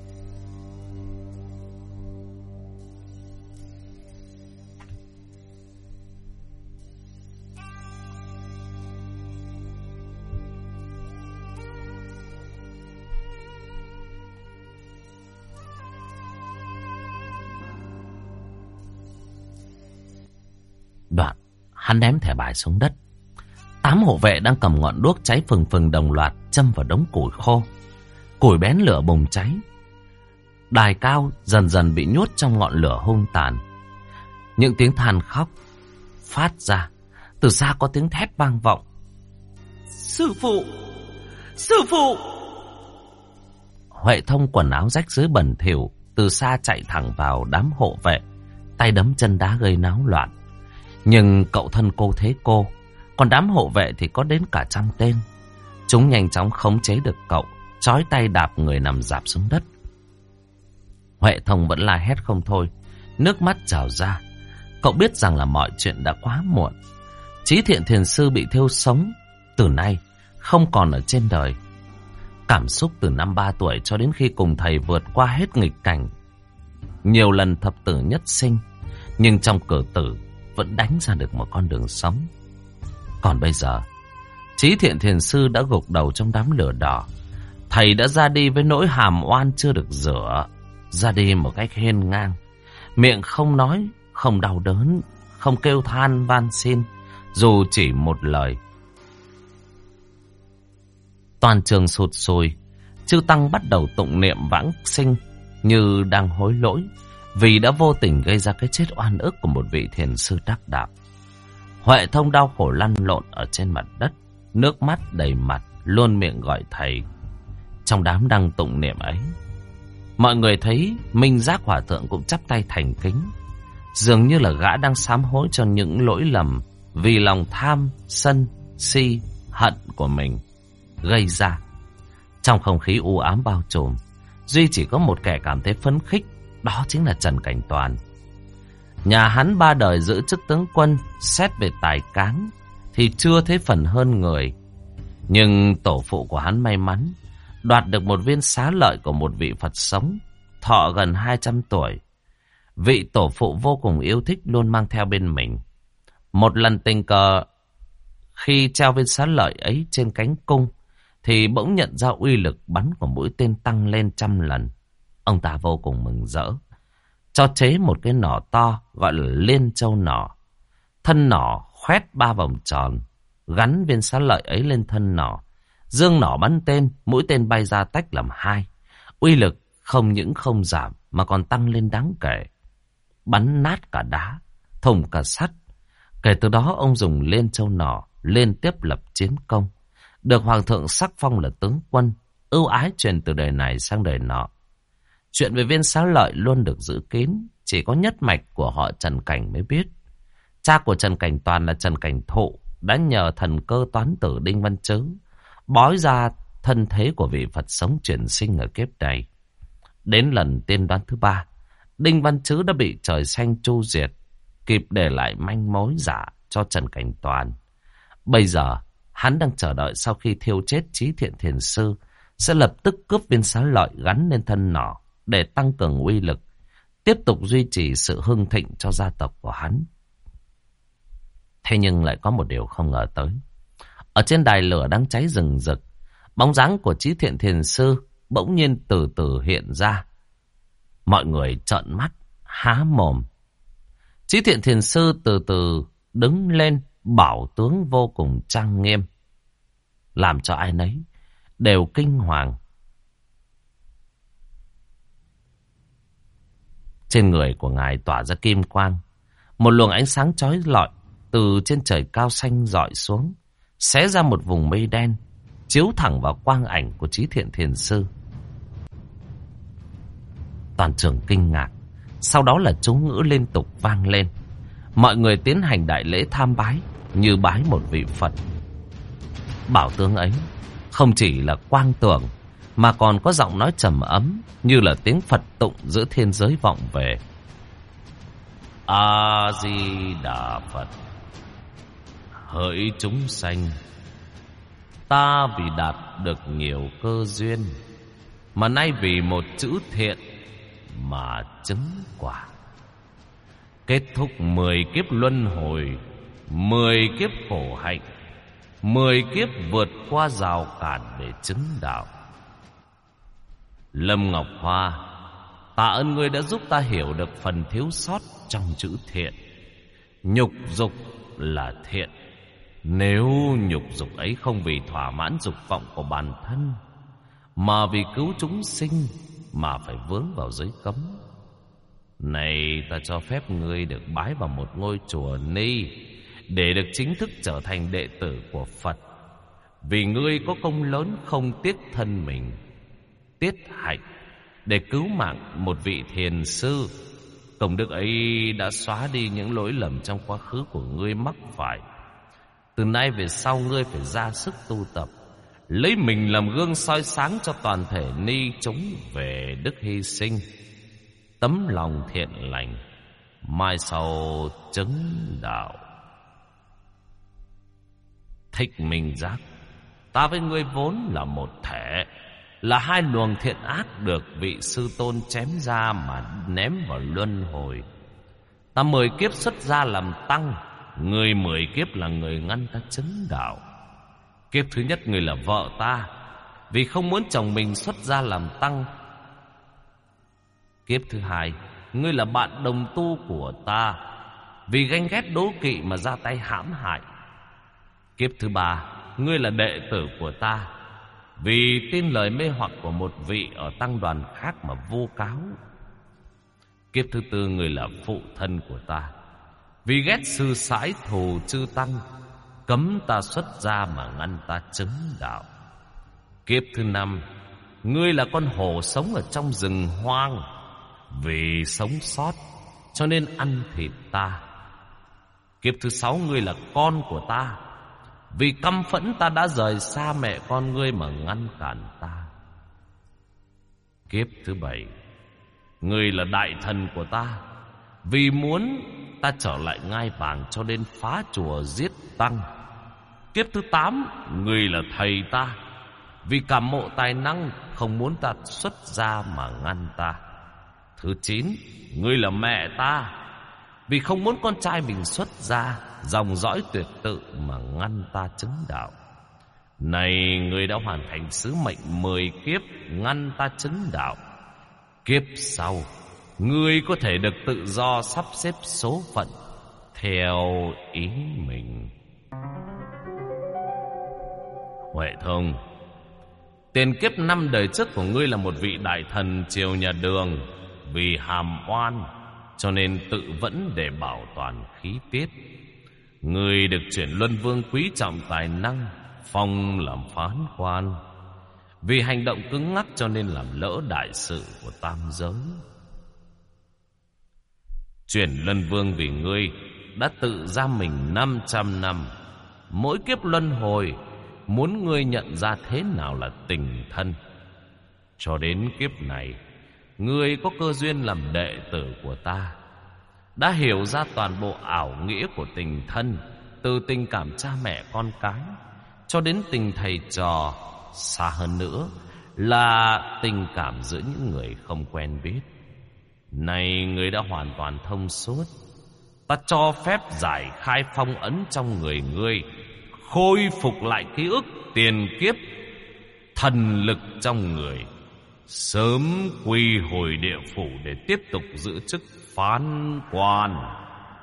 Đoạn, hắn ném thẻ bài xuống đất. Tám hộ vệ đang cầm ngọn đuốc cháy phừng phừng đồng loạt châm vào đống củi khô. Củi bén lửa bùng cháy. Đài cao dần dần bị nhốt trong ngọn lửa hung tàn. Những tiếng than khóc phát ra. Từ xa có tiếng thét vang vọng. Sư phụ! Sư phụ! Huệ Thông quần áo rách rưới bẩn thỉu từ xa chạy thẳng vào đám hộ vệ, tay đấm chân đá gây náo loạn. Nhưng cậu thân cô thế cô, còn đám hộ vệ thì có đến cả trăm tên. Chúng nhanh chóng khống chế được cậu, trói tay đạp người nằm rạp xuống đất. Huệ Thông vẫn la hét không thôi, nước mắt trào ra. Cậu biết rằng là mọi chuyện đã quá muộn. Chí Thiện Thiền Sư bị thiêu sống, từ nay không còn ở trên đời. Cảm xúc từ năm ba tuổi cho đến khi cùng thầy vượt qua hết nghịch cảnh, nhiều lần thập tử nhất sinh, nhưng trong cử tử vẫn đánh ra được một con đường sống. Còn bây giờ, Chí Thiện Thiền Sư đã gục đầu trong đám lửa đỏ. Thầy đã ra đi với nỗi hàm oan chưa được rửa, ra đi một cách hiên ngang, miệng không nói, không đau đớn, không kêu than van xin, dù chỉ một lời. Toàn trường sụt sùi, chư tăng bắt đầu tụng niệm vãng sinh như đang hối lỗi vì đã vô tình gây ra cái chết oan ức của một vị thiền sư đắc đạo. Huệ Thông đau khổ lăn lộn ở trên mặt đất, nước mắt đầy mặt, luôn miệng gọi thầy. Trong đám đang tụng niệm ấy, mọi người thấy Minh Giác Hòa Thượng cũng chắp tay thành kính, dường như là gã đang sám hối cho những lỗi lầm vì lòng tham, sân, si, hận của mình gây ra. Trong không khí u ám bao trùm, duy chỉ có một kẻ cảm thấy phấn khích, đó chính là Trần Cảnh Toàn. Nhà hắn ba đời giữ chức tướng quân, xét về tài cán thì chưa thấy phần hơn người. Nhưng tổ phụ của hắn may mắn đoạt được một viên xá lợi của một vị Phật sống, thọ gần hai trăm tuổi. Vị tổ phụ vô cùng yêu thích, luôn mang theo bên mình. Một lần tình cờ khi treo viên xá lợi ấy trên cánh cung, thì bỗng nhận ra uy lực bắn của mũi tên tăng lên trăm lần. Ông ta vô cùng mừng rỡ, cho chế một cái nỏ to gọi là Liên Châu nỏ. Thân nỏ khoét ba vòng tròn, gắn viên xá lợi ấy lên thân nỏ. Dương nỏ bắn tên, mũi tên bay ra tách làm hai. Uy lực không những không giảm mà còn tăng lên đáng kể. Bắn nát cả đá, thủng cả sắt. Kể từ đó ông dùng Liên Châu nỏ liên tiếp lập chiến công, được Hoàng thượng sắc phong là tướng quân, ưu ái truyền từ đời này sang đời nọ. Chuyện về viên xá lợi luôn được giữ kín, chỉ có nhất mạch của họ Trần Cảnh mới biết. Cha của Trần Cảnh Toàn là Trần Cảnh Thụ đã nhờ thần cơ toán tử Đinh Văn Trứ bói ra thân thế của vị Phật sống chuyển sinh ở kiếp này. Đến lần tiên đoán thứ ba, Đinh Văn Trứ đã bị trời xanh tru diệt, kịp để lại manh mối giả cho Trần Cảnh Toàn. Bây giờ hắn đang chờ đợi sau khi thiêu chết Chí Thiện Thiền Sư sẽ lập tức cướp viên xá lợi gắn lên thân nỏ để tăng cường uy lực, tiếp tục duy trì sự hưng thịnh cho gia tộc của hắn. Thế nhưng lại có một điều không ngờ tới. Ở trên đài lửa đang cháy rừng rực, bóng dáng của Chí Thiện Thiền Sư bỗng nhiên từ từ hiện ra. Mọi người trợn mắt, há mồm. Chí Thiện Thiền Sư từ từ đứng lên, bảo tướng vô cùng trang nghiêm, làm cho ai nấy đều kinh hoàng. Trên người của ngài tỏa ra kim quang, một luồng ánh sáng chói lọi từ trên trời cao xanh rọi xuống, xé ra một vùng mây đen, chiếu thẳng vào quang ảnh của Chí Thiện Thiền Sư. Toàn trường kinh ngạc, sau đó là chú ngữ liên tục vang lên. Mọi người tiến hành đại lễ tham bái như bái một vị Phật. Bảo tướng ấy không chỉ là quang tưởng mà còn có giọng nói trầm ấm như là tiếng Phật tụng giữa thiên giới vọng về. A Di Đà Phật. Hỡi chúng sanh, ta vì đạt được nhiều cơ duyên mà nay vì một chữ thiện mà chứng quả. Kết thúc mười kiếp luân hồi, mười kiếp khổ hạnh, mười kiếp vượt qua rào cản để chứng đạo. Lâm Ngọc Hoa, tạ ơn ngươi đã giúp ta hiểu được phần thiếu sót trong chữ thiện. Nhục dục là thiện. Nếu nhục dục ấy không vì thỏa mãn dục vọng của bản thân, mà vì cứu chúng sinh, mà phải vướng vào giới cấm. Này, ta cho phép ngươi được bái vào một ngôi chùa Ni, để được chính thức trở thành đệ tử của Phật. Vì ngươi có công lớn không tiếc thân mình, tiết hạnh để cứu mạng một vị thiền sư. Công đức ấy đã xóa đi những lỗi lầm trong quá khứ của ngươi mắc phải. Từ nay về sau ngươi phải ra sức tu tập, lấy mình làm gương soi sáng cho toàn thể ni chúng về đức hy sinh, tấm lòng thiện lành, mai sau chứng đạo. Thích Minh Giác, ta với ngươi vốn là một thể, là hai luồng thiện ác được vị sư tôn chém ra mà ném vào luân hồi. Ta mười kiếp xuất gia làm tăng, người mười kiếp là người ngăn ta chứng đạo. Kiếp thứ nhất người là vợ ta, vì không muốn chồng mình xuất gia làm tăng. Kiếp thứ hai, ngươi là bạn đồng tu của ta, vì ganh ghét đố kỵ mà ra tay hãm hại. Kiếp thứ ba, ngươi là đệ tử của ta, vì tin lời mê hoặc của một vị ở tăng đoàn khác mà vu cáo. Kiếp thứ tư, ngươi là phụ thân của ta, vì ghét sư sãi thù chư tăng, cấm ta xuất gia mà ngăn ta chứng đạo. Kiếp thứ năm, ngươi là con hổ sống ở trong rừng hoang, vì sống sót cho nên ăn thịt ta. Kiếp thứ sáu, ngươi là con của ta, vì căm phẫn ta đã rời xa mẹ con ngươi mà ngăn cản ta. Kiếp thứ bảy, ngươi là đại thần của ta, vì muốn ta trở lại ngai vàng cho nên phá chùa giết tăng. Kiếp thứ tám, ngươi là thầy ta, vì cảm mộ tài năng không muốn ta xuất gia mà ngăn ta. Thứ chín, ngươi là mẹ ta, vì không muốn con trai mình xuất gia, dòng dõi tuyệt tự mà ngăn ta chứng đạo. Này, ngươi đã hoàn thành sứ mệnh mười kiếp ngăn ta chứng đạo. Kiếp sau, ngươi có thể được tự do sắp xếp số phận theo ý mình. Huệ Thông, tiền kiếp năm đời trước của ngươi là một vị đại thần triều nhà Đường, vì hàm oan cho nên tự vẫn để bảo toàn khí tiết. Ngươi được chuyển luân vương quý trọng tài năng, phong làm phán quan. Vì hành động cứng ngắc cho nên làm lỡ đại sự của tam giới. Chuyển luân vương vì ngươi đã tự giam mình năm trăm năm. Mỗi kiếp luân hồi muốn ngươi nhận ra thế nào là tình thân. Cho đến kiếp này, ngươi có cơ duyên làm đệ tử của ta, đã hiểu ra toàn bộ ảo nghĩa của tình thân, từ tình cảm cha mẹ con cái cho đến tình thầy trò, xa hơn nữa là tình cảm giữa những người không quen biết. Này, ngươi đã hoàn toàn thông suốt, ta cho phép giải khai phong ấn trong người ngươi, khôi phục lại ký ức tiền kiếp, thần lực trong người, sớm quy hồi địa phủ để tiếp tục giữ chức phán quan.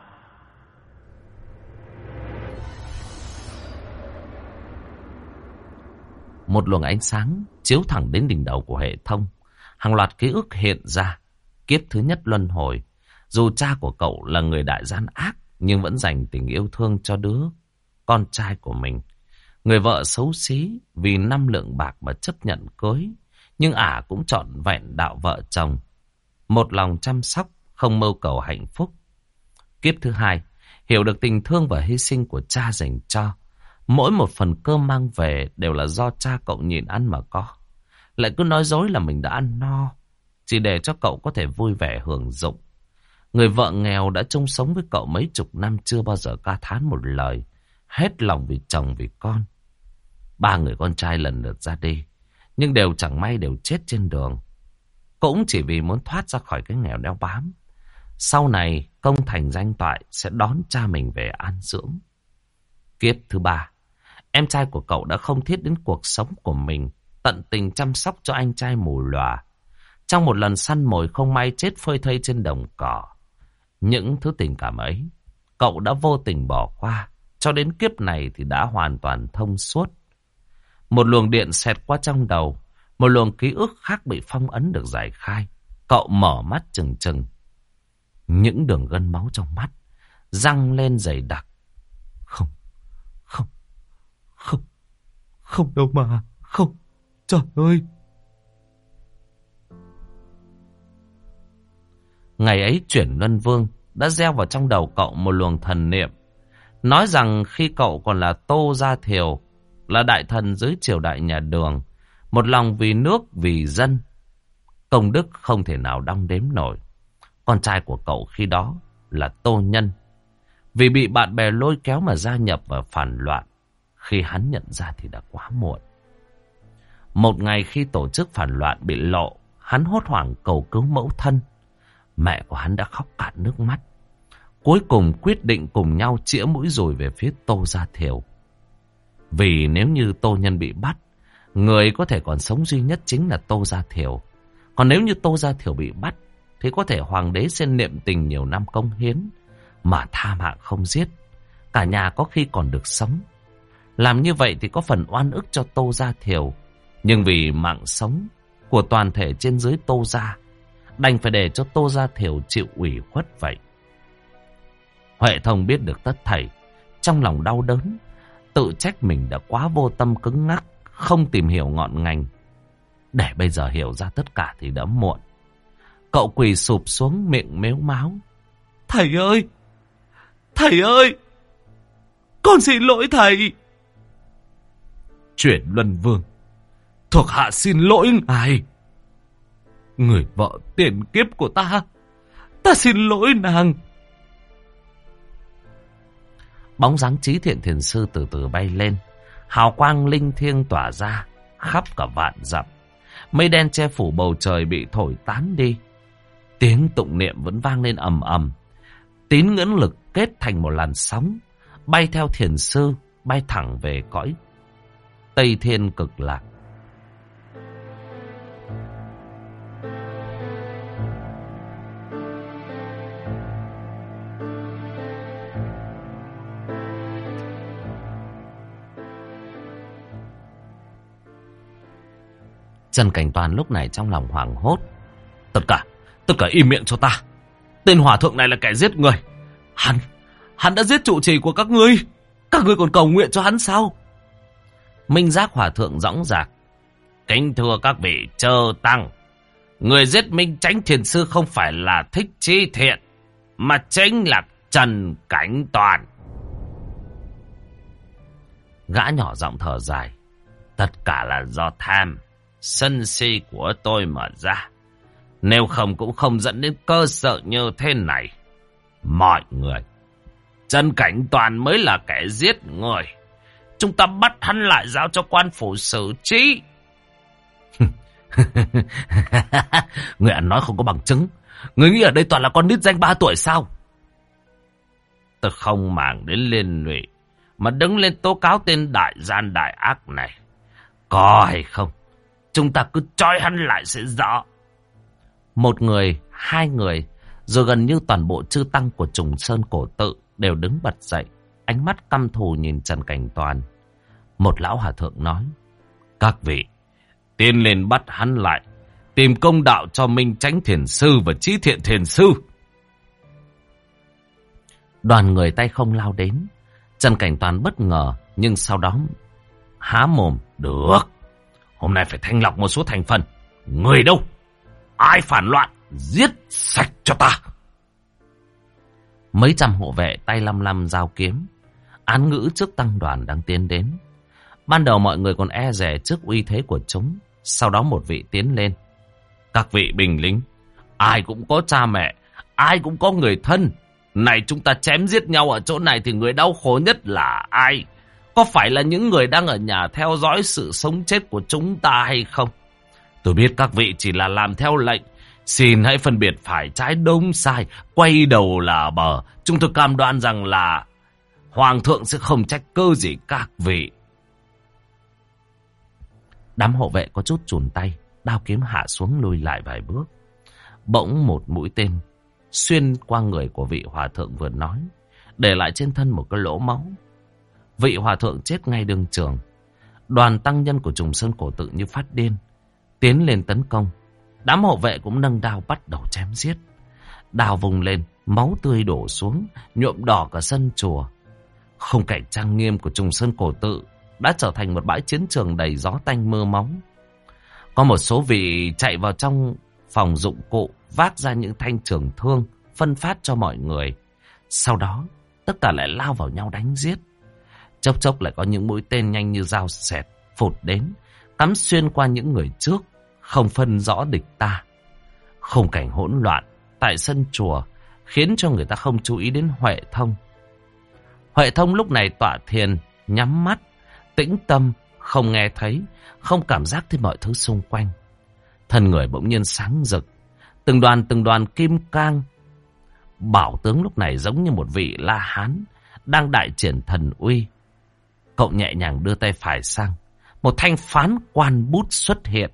Một luồng ánh sáng chiếu thẳng đến đỉnh đầu của Hệ Thông. Hàng loạt ký ức hiện ra. Kiếp thứ nhất luân hồi, dù cha của cậu là người đại gian ác, nhưng vẫn dành tình yêu thương cho đứa con trai của mình. Người vợ xấu xí vì năm lượng bạc mà chấp nhận cưới. Nhưng ả cũng trọn vẹn đạo vợ chồng. Một lòng chăm sóc, không mưu cầu hạnh phúc. Kiếp thứ hai, hiểu được tình thương và hy sinh của cha dành cho. Mỗi một phần cơm mang về đều là do cha cậu nhịn ăn mà có. Lại cứ nói dối là mình đã ăn no, chỉ để cho cậu có thể vui vẻ hưởng dụng. Người vợ nghèo đã chung sống với cậu mấy chục năm chưa bao giờ ca thán một lời. Hết lòng vì chồng vì con. Ba người con trai lần lượt ra đi, nhưng đều chẳng may đều chết trên đường. Cũng chỉ vì muốn thoát ra khỏi cái nghèo đeo bám. Sau này công thành danh toại sẽ đón cha mình về an dưỡng. Kiếp thứ ba, em trai của cậu đã không thiết đến cuộc sống của mình, tận tình chăm sóc cho anh trai mù lòa. Trong một lần săn mồi không may chết phơi thây trên đồng cỏ. Những thứ tình cảm ấy, cậu đã vô tình bỏ qua. Cho đến kiếp này thì đã hoàn toàn thông suốt. Một luồng điện xẹt qua trong đầu. Một luồng ký ức khác bị phong ấn được giải khai. Cậu mở mắt trừng trừng. Những đường gân máu trong mắt răng lên dày đặc. Không, không, không, không đâu mà, không, trời ơi. Ngày ấy chuyển luân vương đã gieo vào trong đầu cậu một luồng thần niệm. Nói rằng khi cậu còn là Tô Gia Thiều, là đại thần dưới triều đại nhà Đường, một lòng vì nước, vì dân, công đức không thể nào đong đếm nổi. Con trai của cậu khi đó là Tô Nhân, vì bị bạn bè lôi kéo mà gia nhập và phản loạn. Khi hắn nhận ra thì đã quá muộn. Một ngày khi tổ chức phản loạn bị lộ, hắn hốt hoảng cầu cứu mẫu thân. Mẹ của hắn đã khóc cạn nước mắt. Cuối cùng quyết định cùng nhau chĩa mũi dùi về phía Tô Gia Thiều. Vì nếu như Tô Nhân bị bắt, người có thể còn sống duy nhất chính là Tô Gia Thiều. Còn nếu như Tô Gia Thiều bị bắt, thì có thể hoàng đế sẽ niệm tình nhiều năm công hiến, mà tha mạng không giết. Cả nhà có khi còn được sống. Làm như vậy thì có phần oan ức cho Tô Gia Thiều. Nhưng vì mạng sống của toàn thể trên dưới Tô Gia, đành phải để cho Tô Gia Thiều chịu ủy khuất vậy. Huệ Thông biết được tất thảy, trong lòng đau đớn, tự trách mình đã quá vô tâm cứng ngắc, không tìm hiểu ngọn ngành. Để bây giờ hiểu ra tất cả thì đã muộn. Cậu quỳ sụp xuống miệng mếu máo. Thầy ơi! Thầy ơi! Con xin lỗi thầy! Chuyển Luân Vương, thuộc hạ xin lỗi ngài. Người vợ tiền kiếp của ta, ta xin lỗi nàng. Bóng dáng Trí Thiện Thiền Sư từ từ bay lên. Hào quang linh thiêng tỏa ra khắp cả vạn dặm. Mây đen che phủ bầu trời bị thổi tán đi. Tiếng tụng niệm vẫn vang lên ầm ầm. Tín ngưỡng lực kết thành một làn sóng, bay theo Thiền Sư, bay thẳng về cõi Tây Thiên Cực Lạc. Trần Cảnh Toàn lúc này trong lòng hoảng hốt. Tất cả, tất cả im miệng cho ta. Tên hòa thượng này là kẻ giết người. Hắn, hắn đã giết trụ trì của các ngươi. Các ngươi còn cầu nguyện cho hắn sao? Minh Giác hòa thượng dõng dạc. Kính thưa các vị chơ tăng, người giết Minh Chánh Thiền Sư không phải là Thích Chi Thiện, mà chính là Trần Cảnh Toàn. Gã nhỏ giọng thở dài. Tất cả là do tham, sân si của tôi mở ra. Nếu không cũng không dẫn đến cơ sự như thế này. Mọi người, Trần Cảnh Toàn mới là kẻ giết người. Chúng ta bắt hắn lại giao cho quan phủ xử trí. Người ăn nói không có bằng chứng. Người nghĩ ở đây toàn là con nít danh ba tuổi sao? Tôi không màng đến liên lụy mà đứng lên tố cáo tên đại gian đại ác này. Có hay không, chúng ta cứ trói hắn lại sẽ rõ. Một người, hai người, rồi gần như toàn bộ chư tăng của Trùng Sơn Cổ Tự đều đứng bật dậy, ánh mắt căm thù nhìn Trần Cảnh Toàn. Một lão hòa thượng nói: các vị, tiến lên bắt hắn lại, tìm công đạo cho Minh Chánh Thiền Sư và Trí Thiện Thiền Sư. Đoàn người tay không lao đến. Trần Cảnh Toàn bất ngờ, nhưng sau đó há mồm. Được, hôm nay phải thanh lọc một số thành phần. Người đâu? Ai phản loạn, giết sạch cho ta. Mấy trăm hộ vệ tay lăm lăm dao kiếm, án ngữ trước tăng đoàn đang tiến đến. Ban đầu mọi người còn e dè trước uy thế của chúng. Sau đó một vị tiến lên. Các vị binh lính, ai cũng có cha mẹ, ai cũng có người thân. Này chúng ta chém giết nhau ở chỗ này thì người đau khổ nhất là ai? Có phải là những người đang ở nhà theo dõi sự sống chết của chúng ta hay không? Tôi biết các vị chỉ là làm theo lệnh. Xin hãy phân biệt phải trái đúng sai, quay đầu là bờ. Chúng tôi cam đoan rằng là Hoàng thượng sẽ không trách cơ gì các vị. Đám hộ vệ có chút chùn tay, đao kiếm hạ xuống lùi lại vài bước. Bỗng một mũi tên xuyên qua người của vị hòa thượng vừa nói, để lại trên thân một cái lỗ máu. Vị hòa thượng chết ngay đương trường. Đoàn tăng nhân của Trùng Sơn Cổ Tự như phát điên, tiến lên tấn công. Đám hộ vệ cũng nâng đao bắt đầu chém giết. Đao vùng lên, máu tươi đổ xuống, nhuộm đỏ cả sân chùa. Khung cảnh trang nghiêm của Trùng Sơn Cổ Tự đã trở thành một bãi chiến trường đầy gió tanh mưa máu. Có một số vị chạy vào trong phòng dụng cụ, vác ra những thanh trường thương, phân phát cho mọi người. Sau đó, tất cả lại lao vào nhau đánh giết. Chốc chốc lại có những mũi tên nhanh như dao xẹt, phụt đến, cắm xuyên qua những người trước, không phân rõ địch ta. Khung cảnh hỗn loạn tại sân chùa khiến cho người ta không chú ý đến Huệ Thông. Huệ Thông lúc này tọa thiền, nhắm mắt, tĩnh tâm, không nghe thấy, không cảm giác thấy mọi thứ xung quanh. Thân người bỗng nhiên sáng rực, từng đoàn từng đoàn kim cang. Bảo tướng lúc này giống như một vị La Hán đang đại triển thần uy. Cậu nhẹ nhàng đưa tay phải sang, một thanh phán quan bút xuất hiện.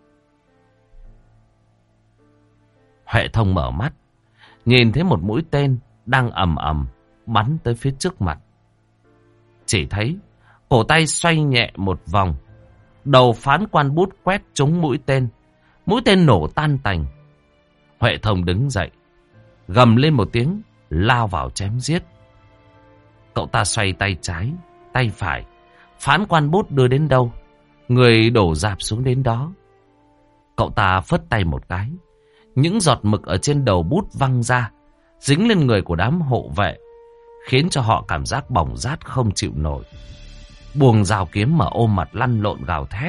Huệ Thông mở mắt, nhìn thấy một mũi tên đang ầm ầm bắn tới phía trước mặt. Chỉ thấy cổ tay xoay nhẹ một vòng, đầu phán quan bút quét trúng mũi tên. Mũi tên nổ tan tành. Huệ Thông đứng dậy, gầm lên một tiếng, lao vào chém giết. Cậu ta xoay tay trái, tay phải, phán quan bút đưa đến đâu, người đổ rạp xuống đến đó. Cậu ta phất tay một cái, những giọt mực ở trên đầu bút văng ra, dính lên người của đám hộ vệ, khiến cho họ cảm giác bỏng rát không chịu nổi. Buông dao kiếm mà ôm mặt lăn lộn gào thét.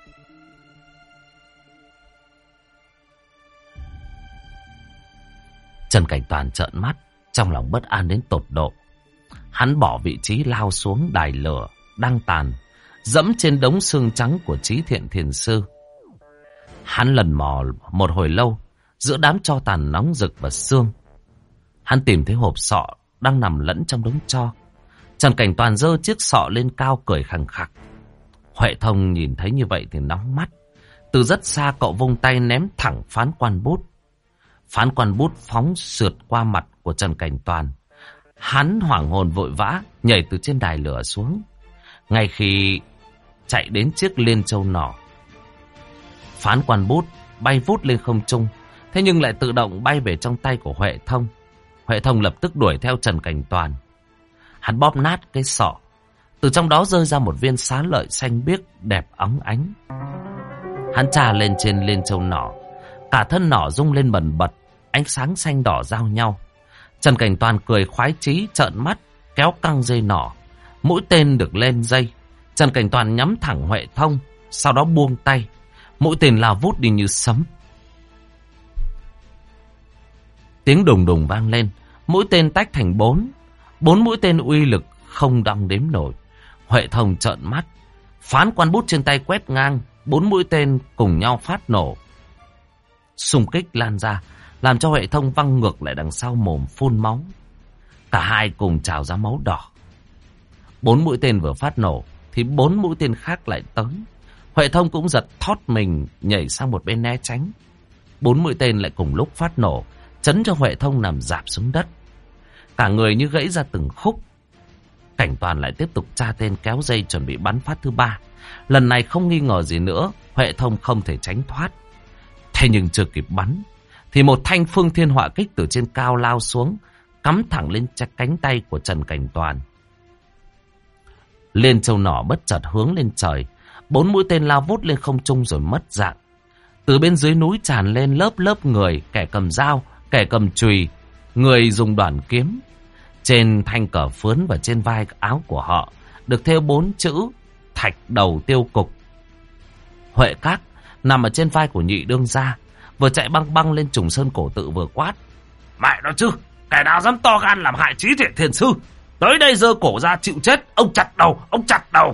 Trần Cảnh Toàn trợn mắt, trong lòng bất an đến tột độ. Hắn bỏ vị trí lao xuống đài lửa đang tàn, dẫm trên đống xương trắng của Chí Thiện Thiền Sư. Hắn lần mò một hồi lâu giữa đám tro tàn nóng rực và xương. Hắn tìm thấy hộp sọ đang nằm lẫn trong đống tro. Trần Cảnh Toàn giơ chiếc sọ lên cao cười khằng khặc. Huệ Thông nhìn thấy như vậy thì nóng mắt. Từ rất xa cậu vung tay ném thẳng phán quan bút. Phán quan bút phóng sượt qua mặt của Trần Cảnh Toàn. Hắn hoảng hồn vội vã nhảy từ trên đài lửa xuống. Ngay khi chạy đến chiếc liên châu nỏ, phán quan bút bay vút lên không trung, thế nhưng lại tự động bay về trong tay của Huệ Thông. Huệ Thông lập tức đuổi theo Trần Cảnh Toàn. Hắn bóp nát cái sọ, từ trong đó rơi ra một viên xá lợi xanh biếc đẹp óng ánh. Hắn trà lên trên liên châu nỏ, cả thân nỏ rung lên bần bật, ánh sáng xanh đỏ giao nhau. Trần Cảnh Toàn cười khoái chí trợn mắt, kéo căng dây nỏ. Mũi tên được lên dây, Trần Cảnh Toàn nhắm thẳng Huệ Thông, sau đó buông tay. Mũi tên lao vút đi như sấm. Tiếng đùng đùng vang lên, mũi tên tách thành bốn. Bốn mũi tên uy lực không đong đếm nổi. Huệ Thông trợn mắt, phán quan bút trên tay quét ngang, bốn mũi tên cùng nhau phát nổ. Xung kích lan ra, làm cho Huệ Thông văng ngược lại đằng sau mồm phun máu. Cả hai cùng trào ra máu đỏ. Bốn mũi tên vừa phát nổ thì bốn mũi tên khác lại tới. Huệ Thông cũng giật thót mình nhảy sang một bên né tránh. Bốn mũi tên lại cùng lúc phát nổ, chấn cho Huệ Thông nằm rạp xuống đất. Cả người như gãy ra từng khúc. Cảnh Toàn lại tiếp tục tra tên kéo dây chuẩn bị bắn phát thứ ba. Lần này không nghi ngờ gì nữa, Huệ Thông không thể tránh thoát. Thế nhưng chưa kịp bắn thì một thanh phương thiên họa kích từ trên cao lao xuống, cắm thẳng lên cánh tay của Trần Cảnh Toàn. Liên Châu nỏ bất chợt hướng lên trời. Bốn mũi tên lao vút lên không trung rồi mất dạng. Từ bên dưới núi tràn lên lớp lớp người, kẻ cầm dao, kẻ cầm chùy, người dùng đoản kiếm. Trên thanh cờ phướn và trên vai áo của họ được thêu bốn chữ Thạch Đầu Tiêu Cục. Huệ Các nằm ở trên vai của nhị đương gia, vừa chạy băng băng lên Trùng Sơn Cổ Tự vừa quát: mẹ nó chứ, kẻ nào dám to gan làm hại Chí Thiện Thiền Sư, tới đây giơ cổ ra chịu chết, ông chặt đầu, ông chặt đầu.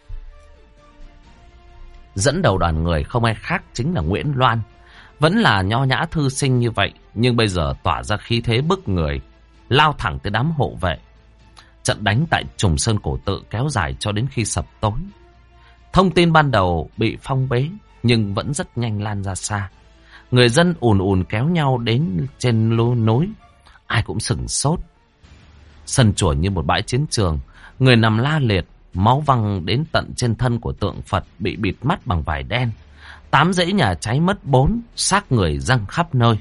Dẫn đầu đoàn người không ai khác chính là Nguyễn Loan. Vẫn là nho nhã thư sinh như vậy, nhưng bây giờ tỏa ra khí thế bức người, lao thẳng tới đám hộ vệ. Trận đánh tại Trùng Sơn Cổ Tự kéo dài cho đến khi sập tối. Thông tin ban đầu bị phong bế, nhưng vẫn rất nhanh lan ra xa. Người dân ùn ùn kéo nhau đến trên lô núi, ai cũng sửng sốt. Sân chùa như một bãi chiến trường, người nằm la liệt, máu văng đến tận trên thân của tượng Phật bị bịt mắt bằng vải đen. Tám dãy nhà cháy mất bốn, xác người răng khắp nơi.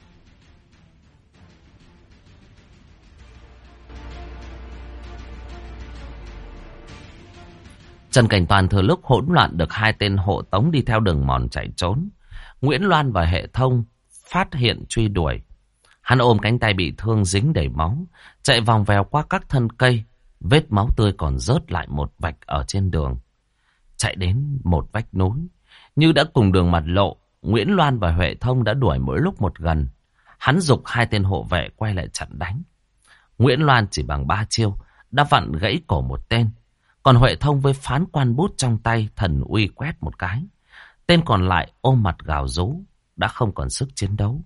Trần Cảnh Toàn thừa lúc hỗn loạn được hai tên hộ tống đi theo đường mòn chạy trốn. Nguyễn Loan và Hệ Thông phát hiện truy đuổi. Hắn ôm cánh tay bị thương dính đầy máu, chạy vòng vèo qua các thân cây. Vết máu tươi còn rớt lại một vạch ở trên đường. Chạy đến một vách núi, như đã cùng đường mặt lộ, Nguyễn Loan và Huệ Thông đã đuổi mỗi lúc một gần. Hắn giục hai tên hộ vệ quay lại chặn đánh. Nguyễn Loan chỉ bằng ba chiêu đã vặn gãy cổ một tên, còn Huệ Thông với phán quan bút trong tay thần uy quét một cái. Tên còn lại ôm mặt gào rú, đã không còn sức chiến đấu.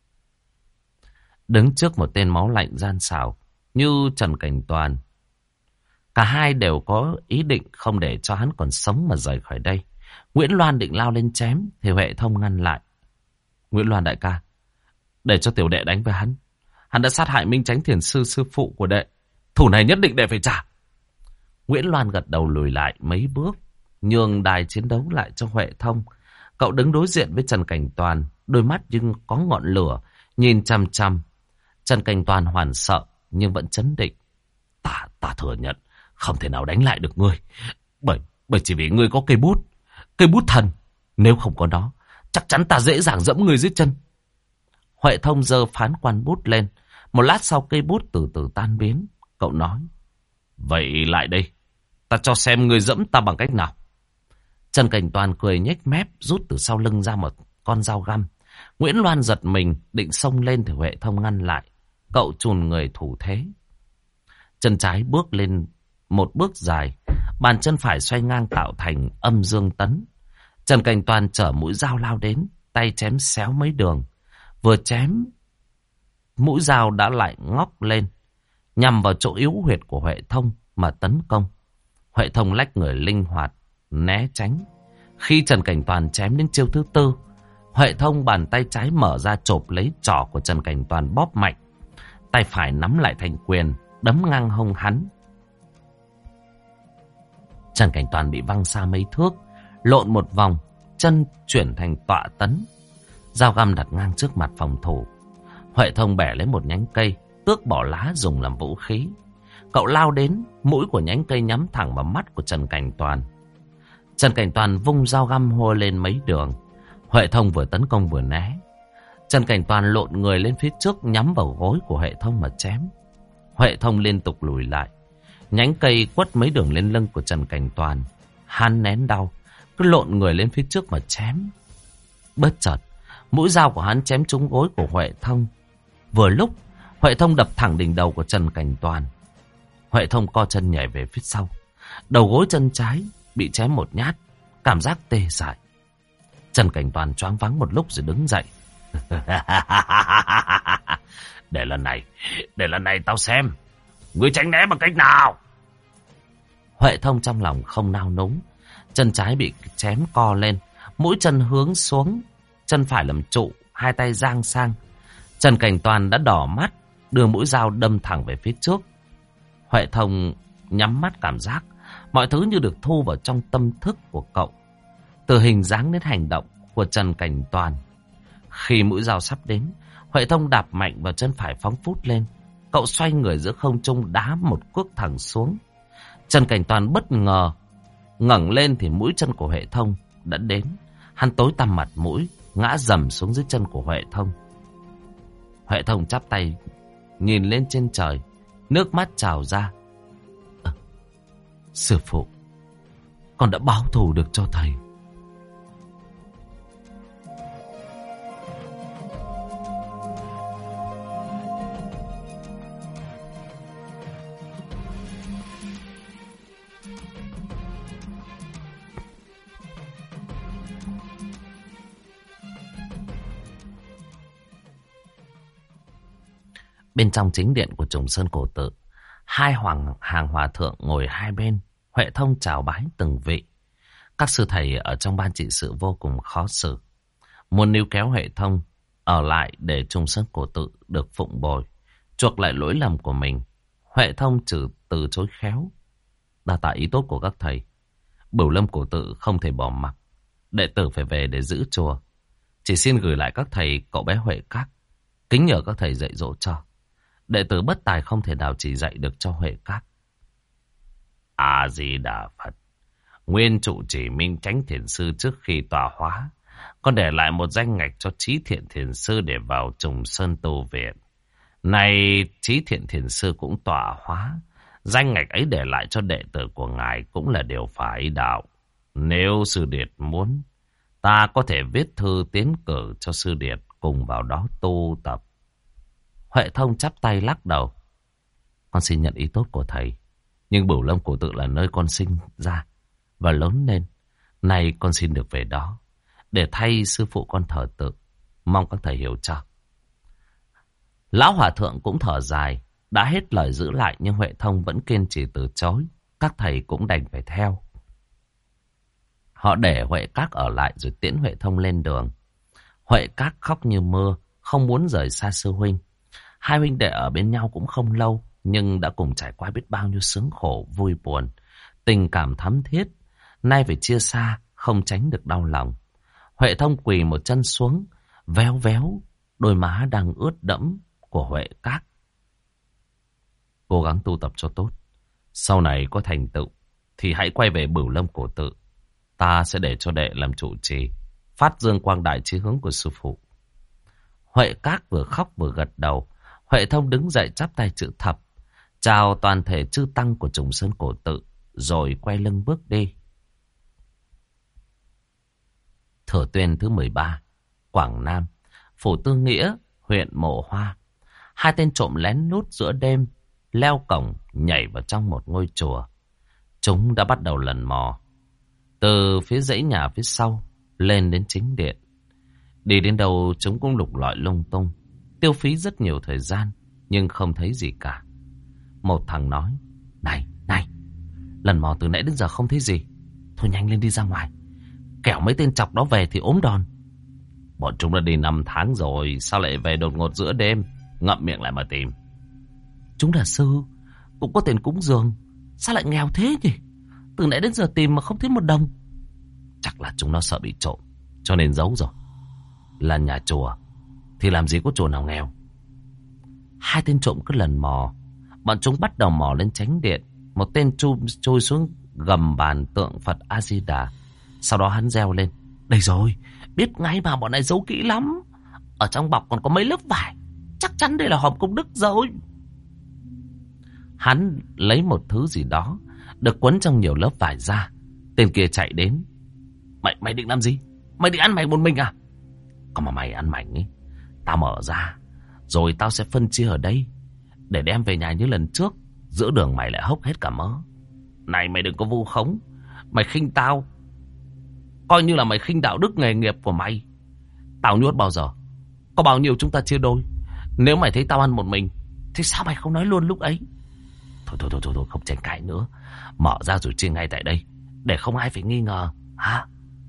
Đứng trước một tên máu lạnh gian xảo như Trần Cảnh Toàn, cả hai đều có ý định không để cho hắn còn sống mà rời khỏi đây. Nguyễn Loan định lao lên chém thì Huệ Thông ngăn lại. Nguyễn Loan đại ca, để cho tiểu đệ đánh với hắn. Hắn đã sát hại Minh Chánh Thiền Sư sư phụ của đệ, thủ này nhất định đệ phải trả. Nguyễn Loan gật đầu lùi lại mấy bước, nhường đài chiến đấu lại cho Huệ Thông. Cậu đứng đối diện với Trần Cảnh Toàn, đôi mắt nhưng có ngọn lửa, nhìn chăm chăm. Trần Cảnh Toàn hoảng sợ nhưng vẫn trấn định. Ta, ta thừa nhận, không thể nào đánh lại được ngươi. Bởi, bởi chỉ vì ngươi có cây bút, cây bút thần. Nếu không có nó, chắc chắn ta dễ dàng dẫm ngươi dưới chân. Huệ Thông giơ phán quan bút lên. Một lát sau cây bút từ từ tan biến. Cậu nói, vậy lại đây, ta cho xem ngươi dẫm ta bằng cách nào. Trần Cảnh Toàn cười nhếch mép, rút từ sau lưng ra một con dao găm. Nguyễn Loan giật mình, định xông lên thì Huệ Thông ngăn lại. Cậu chùn người thủ thế. Chân trái bước lên một bước dài, bàn chân phải xoay ngang tạo thành âm dương tấn. Trần Cảnh Toàn chở mũi dao lao đến, tay chém xéo mấy đường. Vừa chém, mũi dao đã lại ngóc lên, nhằm vào chỗ yếu huyệt của Huệ Thông mà tấn công. Huệ Thông lách người linh hoạt, né tránh. Khi Trần Cảnh Toàn chém đến chiêu thứ tư, Huệ Thông bàn tay trái mở ra chộp lấy trỏ của Trần Cảnh Toàn bóp mạnh. Tay phải nắm lại thành quyền, đấm ngang hông hắn. Trần Cảnh Toàn bị văng xa mấy thước, lộn một vòng, chân chuyển thành tọa tấn. Dao găm đặt ngang trước mặt phòng thủ. Huệ Thông bẻ lấy một nhánh cây, tước bỏ lá dùng làm vũ khí. Cậu lao đến, mũi của nhánh cây nhắm thẳng vào mắt của Trần Cảnh Toàn. Trần Cảnh Toàn vung dao găm hô lên mấy đường. Huệ Thông vừa tấn công vừa né. Trần Cảnh Toàn lộn người lên phía trước, nhắm vào gối của Huệ Thông mà chém. Huệ Thông liên tục lùi lại. Nhánh cây quất mấy đường lên lưng của Trần Cảnh Toàn. Hắn nén đau, cứ lộn người lên phía trước mà chém. Bất chợt, mũi dao của hắn chém trúng gối của Huệ Thông. Vừa lúc, Huệ Thông đập thẳng đỉnh đầu của Trần Cảnh Toàn. Huệ Thông co chân nhảy về phía sau. Đầu gối chân trái bị chém một nhát, cảm giác tê dại. Trần Cảnh Toàn choáng váng một lúc rồi đứng dậy. Để lần này, để lần này tao xem, ngươi tránh né bằng cách nào. Huệ Thông trong lòng không nao núng. Chân trái bị chém co lên, mũi chân hướng xuống, chân phải làm trụ, hai tay giang sang. Trần Cảnh Toàn đã đỏ mắt, đưa mũi dao đâm thẳng về phía trước. Huệ Thông nhắm mắt cảm giác mọi thứ như được thu vào trong tâm thức của cậu, từ hình dáng đến hành động của Trần Cảnh Toàn. Khi mũi dao sắp đến, Huệ Thông đạp mạnh vào chân phải phóng phút lên. Cậu xoay người giữa không trung đá một cước thẳng xuống. Trần Cảnh Toàn bất ngờ ngẩng lên thì mũi chân của Huệ Thông đã đến. Hắn tối tăm mặt mũi, ngã dầm xuống dưới chân của Huệ Thông. Huệ Thông chắp tay nhìn lên trên trời, nước mắt trào ra. À, sư phụ, con đã báo thù được cho thầy. Bên trong chính điện của Trùng Sơn Cổ Tự, hai hoàng hàng hòa thượng ngồi hai bên, Huệ Thông chào bái từng vị. Các sư thầy ở trong ban trị sự vô cùng khó xử, muốn níu kéo Huệ Thông ở lại để Trùng Sơn Cổ Tự được phụng bồi, chuộc lại lỗi lầm của mình. Huệ Thông trừ từ chối khéo. Đa tạ ý tốt của các thầy, Bửu Lâm Cổ Tự không thể bỏ mặc, đệ tử phải về để giữ chùa. Chỉ xin gửi lại các thầy cậu bé Huệ Các, kính nhờ các thầy dạy dỗ cho. Đệ tử bất tài không thể nào chỉ dạy được cho Huệ Các. A-di-đà Phật. Nguyên trụ trì Minh Chánh Thiền Sư trước khi tọa hóa, còn để lại một danh ngạch cho Trí Thiện Thiền Sư để vào Trùng Sơn tu viện. Này Trí Thiện Thiền Sư cũng tọa hóa, danh ngạch ấy để lại cho đệ tử của ngài cũng là điều phải đạo. Nếu sư điệt muốn, ta có thể viết thư tiến cử cho sư điệt cùng vào đó tu tập. Huệ Thông chắp tay lắc đầu. Con xin nhận ý tốt của thầy, nhưng Bửu Lâm Cổ Tự là nơi con sinh ra và lớn lên. Nay con xin được về đó để thay sư phụ con thờ tự. Mong các thầy hiểu cho. Lão hòa thượng cũng thở dài, đã hết lời giữ lại nhưng Huệ Thông vẫn kiên trì từ chối. Các thầy cũng đành phải theo. Họ để Huệ Các ở lại rồi tiễn Huệ Thông lên đường. Huệ Các khóc như mưa, không muốn rời xa sư huynh. Hai huynh đệ ở bên nhau cũng không lâu, nhưng đã cùng trải qua biết bao nhiêu sướng khổ, vui buồn. Tình cảm thắm thiết, nay phải chia xa, không tránh được đau lòng. Huệ Thông quỳ một chân xuống, véo véo đôi má đang ướt đẫm của Huệ Các. Cố gắng tu tập cho tốt. Sau này có thành tựu thì hãy quay về Bửu Lâm Cổ Tự. Ta sẽ để cho đệ làm trụ trì, phát dương quang đại chí hướng của sư phụ. Huệ Các vừa khóc vừa gật đầu. Huệ Thông đứng dậy chắp tay chữ thập, chào toàn thể chư tăng của Trùng Sơn Cổ Tự, rồi quay lưng bước đi. Thừa Tuyên thứ mười ba, Quảng Nam, phủ Tư Nghĩa, huyện Mộ Hoa. Hai tên trộm lén lút giữa đêm, leo cổng nhảy vào trong một ngôi chùa. Chúng đã bắt đầu lần mò từ phía dãy nhà phía sau lên đến chính điện. Đi đến đâu chúng cũng lục lọi lung tung, tiêu phí rất nhiều thời gian, nhưng không thấy gì cả. Một thằng nói, này, này, lần mò từ nãy đến giờ không thấy gì. Thôi nhanh lên đi ra ngoài, kẻo mấy tên chọc đó về thì ốm đòn. Bọn chúng đã đi năm tháng rồi, sao lại về đột ngột giữa đêm? Ngậm miệng lại mà tìm. Chúng là sư, cũng có tiền cúng dường, sao lại nghèo thế nhỉ? Từ nãy đến giờ tìm mà không thấy một đồng. Chắc là chúng nó sợ bị trộm, cho nên giấu rồi. Là nhà chùa thì làm gì có chùa nào nghèo. Hai tên trộm cứ lần mò. Bọn chúng bắt đầu mò lên chánh điện. Một tên chui, chui xuống gầm bàn tượng Phật A-di-đà. Sau đó hắn reo lên, đây rồi, biết ngay mà, bọn này giấu kỹ lắm. Ở trong bọc còn có mấy lớp vải, chắc chắn đây là hòm công đức rồi. Hắn lấy một thứ gì đó được quấn trong nhiều lớp vải ra. Tên kia chạy đến. Mày mày định làm gì? Mày định ăn mày một mình à? Còn mà mày ăn mảnh ấy, tao mở ra rồi tao sẽ phân chia ở đây để đem về nhà như lần trước. Giữa đường mày lại hốc hết cả mớ. Này mày đừng có vu khống, mày khinh tao, coi như là mày khinh đạo đức nghề nghiệp của mày. Tao nhốt bao giờ, có bao nhiêu chúng ta chia đôi. Nếu mày thấy tao ăn một mình thì sao mày không nói luôn lúc ấy? Thôi thôi thôi thôi, thôi không tranh cãi nữa, mở ra rồi chia ngay tại đây, để không ai phải nghi ngờ. Hả?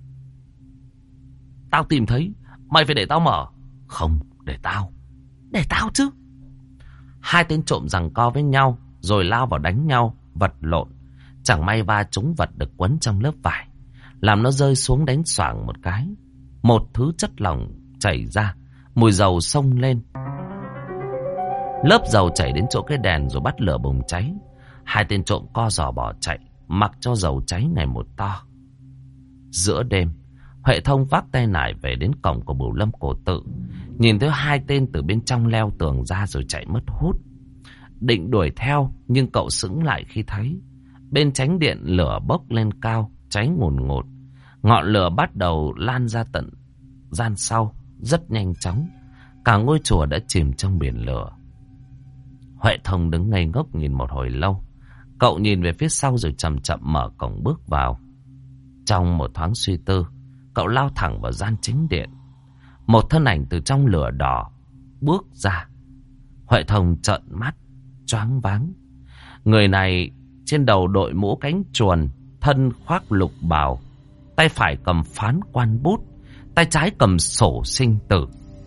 Tao tìm thấy, mày phải để tao mở. Không, để tao. Để tao chứ. Hai tên trộm giằng co với nhau, rồi lao vào đánh nhau, vật lộn. Chẳng may va trúng vật được quấn trong lớp vải, làm nó rơi xuống đánh xoảng một cái. Một thứ chất lỏng chảy ra, mùi dầu xông lên. Lớp dầu chảy đến chỗ cái đèn rồi bắt lửa bùng cháy. Hai tên trộm co giò bỏ chạy, mặc cho dầu cháy ngày một to. Giữa đêm, Huệ Thông vác tay nải về đến cổng của Bửu Lâm Cổ Tự, nhìn thấy hai tên từ bên trong leo tường ra rồi chạy mất hút. Định đuổi theo, nhưng cậu sững lại khi thấy bên chánh điện lửa bốc lên cao, cháy ngùn ngụt. Ngọn lửa bắt đầu lan ra tận gian sau, rất nhanh chóng. Cả ngôi chùa đã chìm trong biển lửa. Huệ Thông đứng ngây ngốc nhìn một hồi lâu. Cậu nhìn về phía sau rồi chậm chậm mở cổng bước vào. Trong một thoáng suy tư, cậu lao thẳng vào gian chính điện. Một thân ảnh từ trong lửa đỏ bước ra. Huệ Thông trợn mắt, choáng váng. Người này trên đầu đội mũ cánh chuồn, thân khoác lục bào, tay phải cầm phán quan bút, tay trái cầm sổ sinh tử.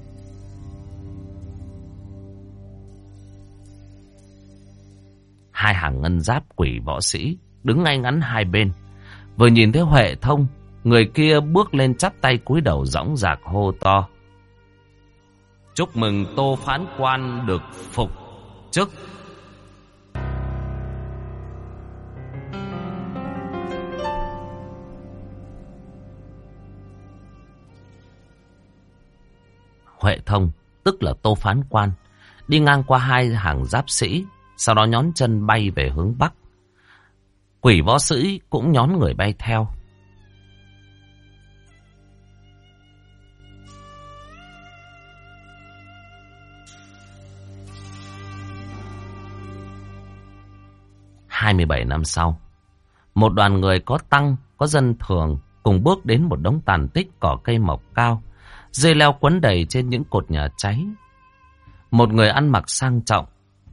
Hai hàng ngân giáp quỷ võ sĩ đứng ngay ngắn hai bên. Vừa nhìn thấy Huệ Thông, người kia bước lên chắp tay cúi đầu dõng dạc hô to: "Chúc mừng Tô phán quan được phục chức." Huệ Thông, tức là Tô phán quan, đi ngang qua hai hàng giáp sĩ, sau đó nhón chân bay về hướng bắc. Quỷ võ sĩ cũng nhón người bay theo. Hai mươi bảy năm sau, một đoàn người có tăng, có dân thường cùng bước đến một đống tàn tích cỏ cây mọc cao, dây leo quấn đầy trên những cột nhà cháy. Một người ăn mặc sang trọng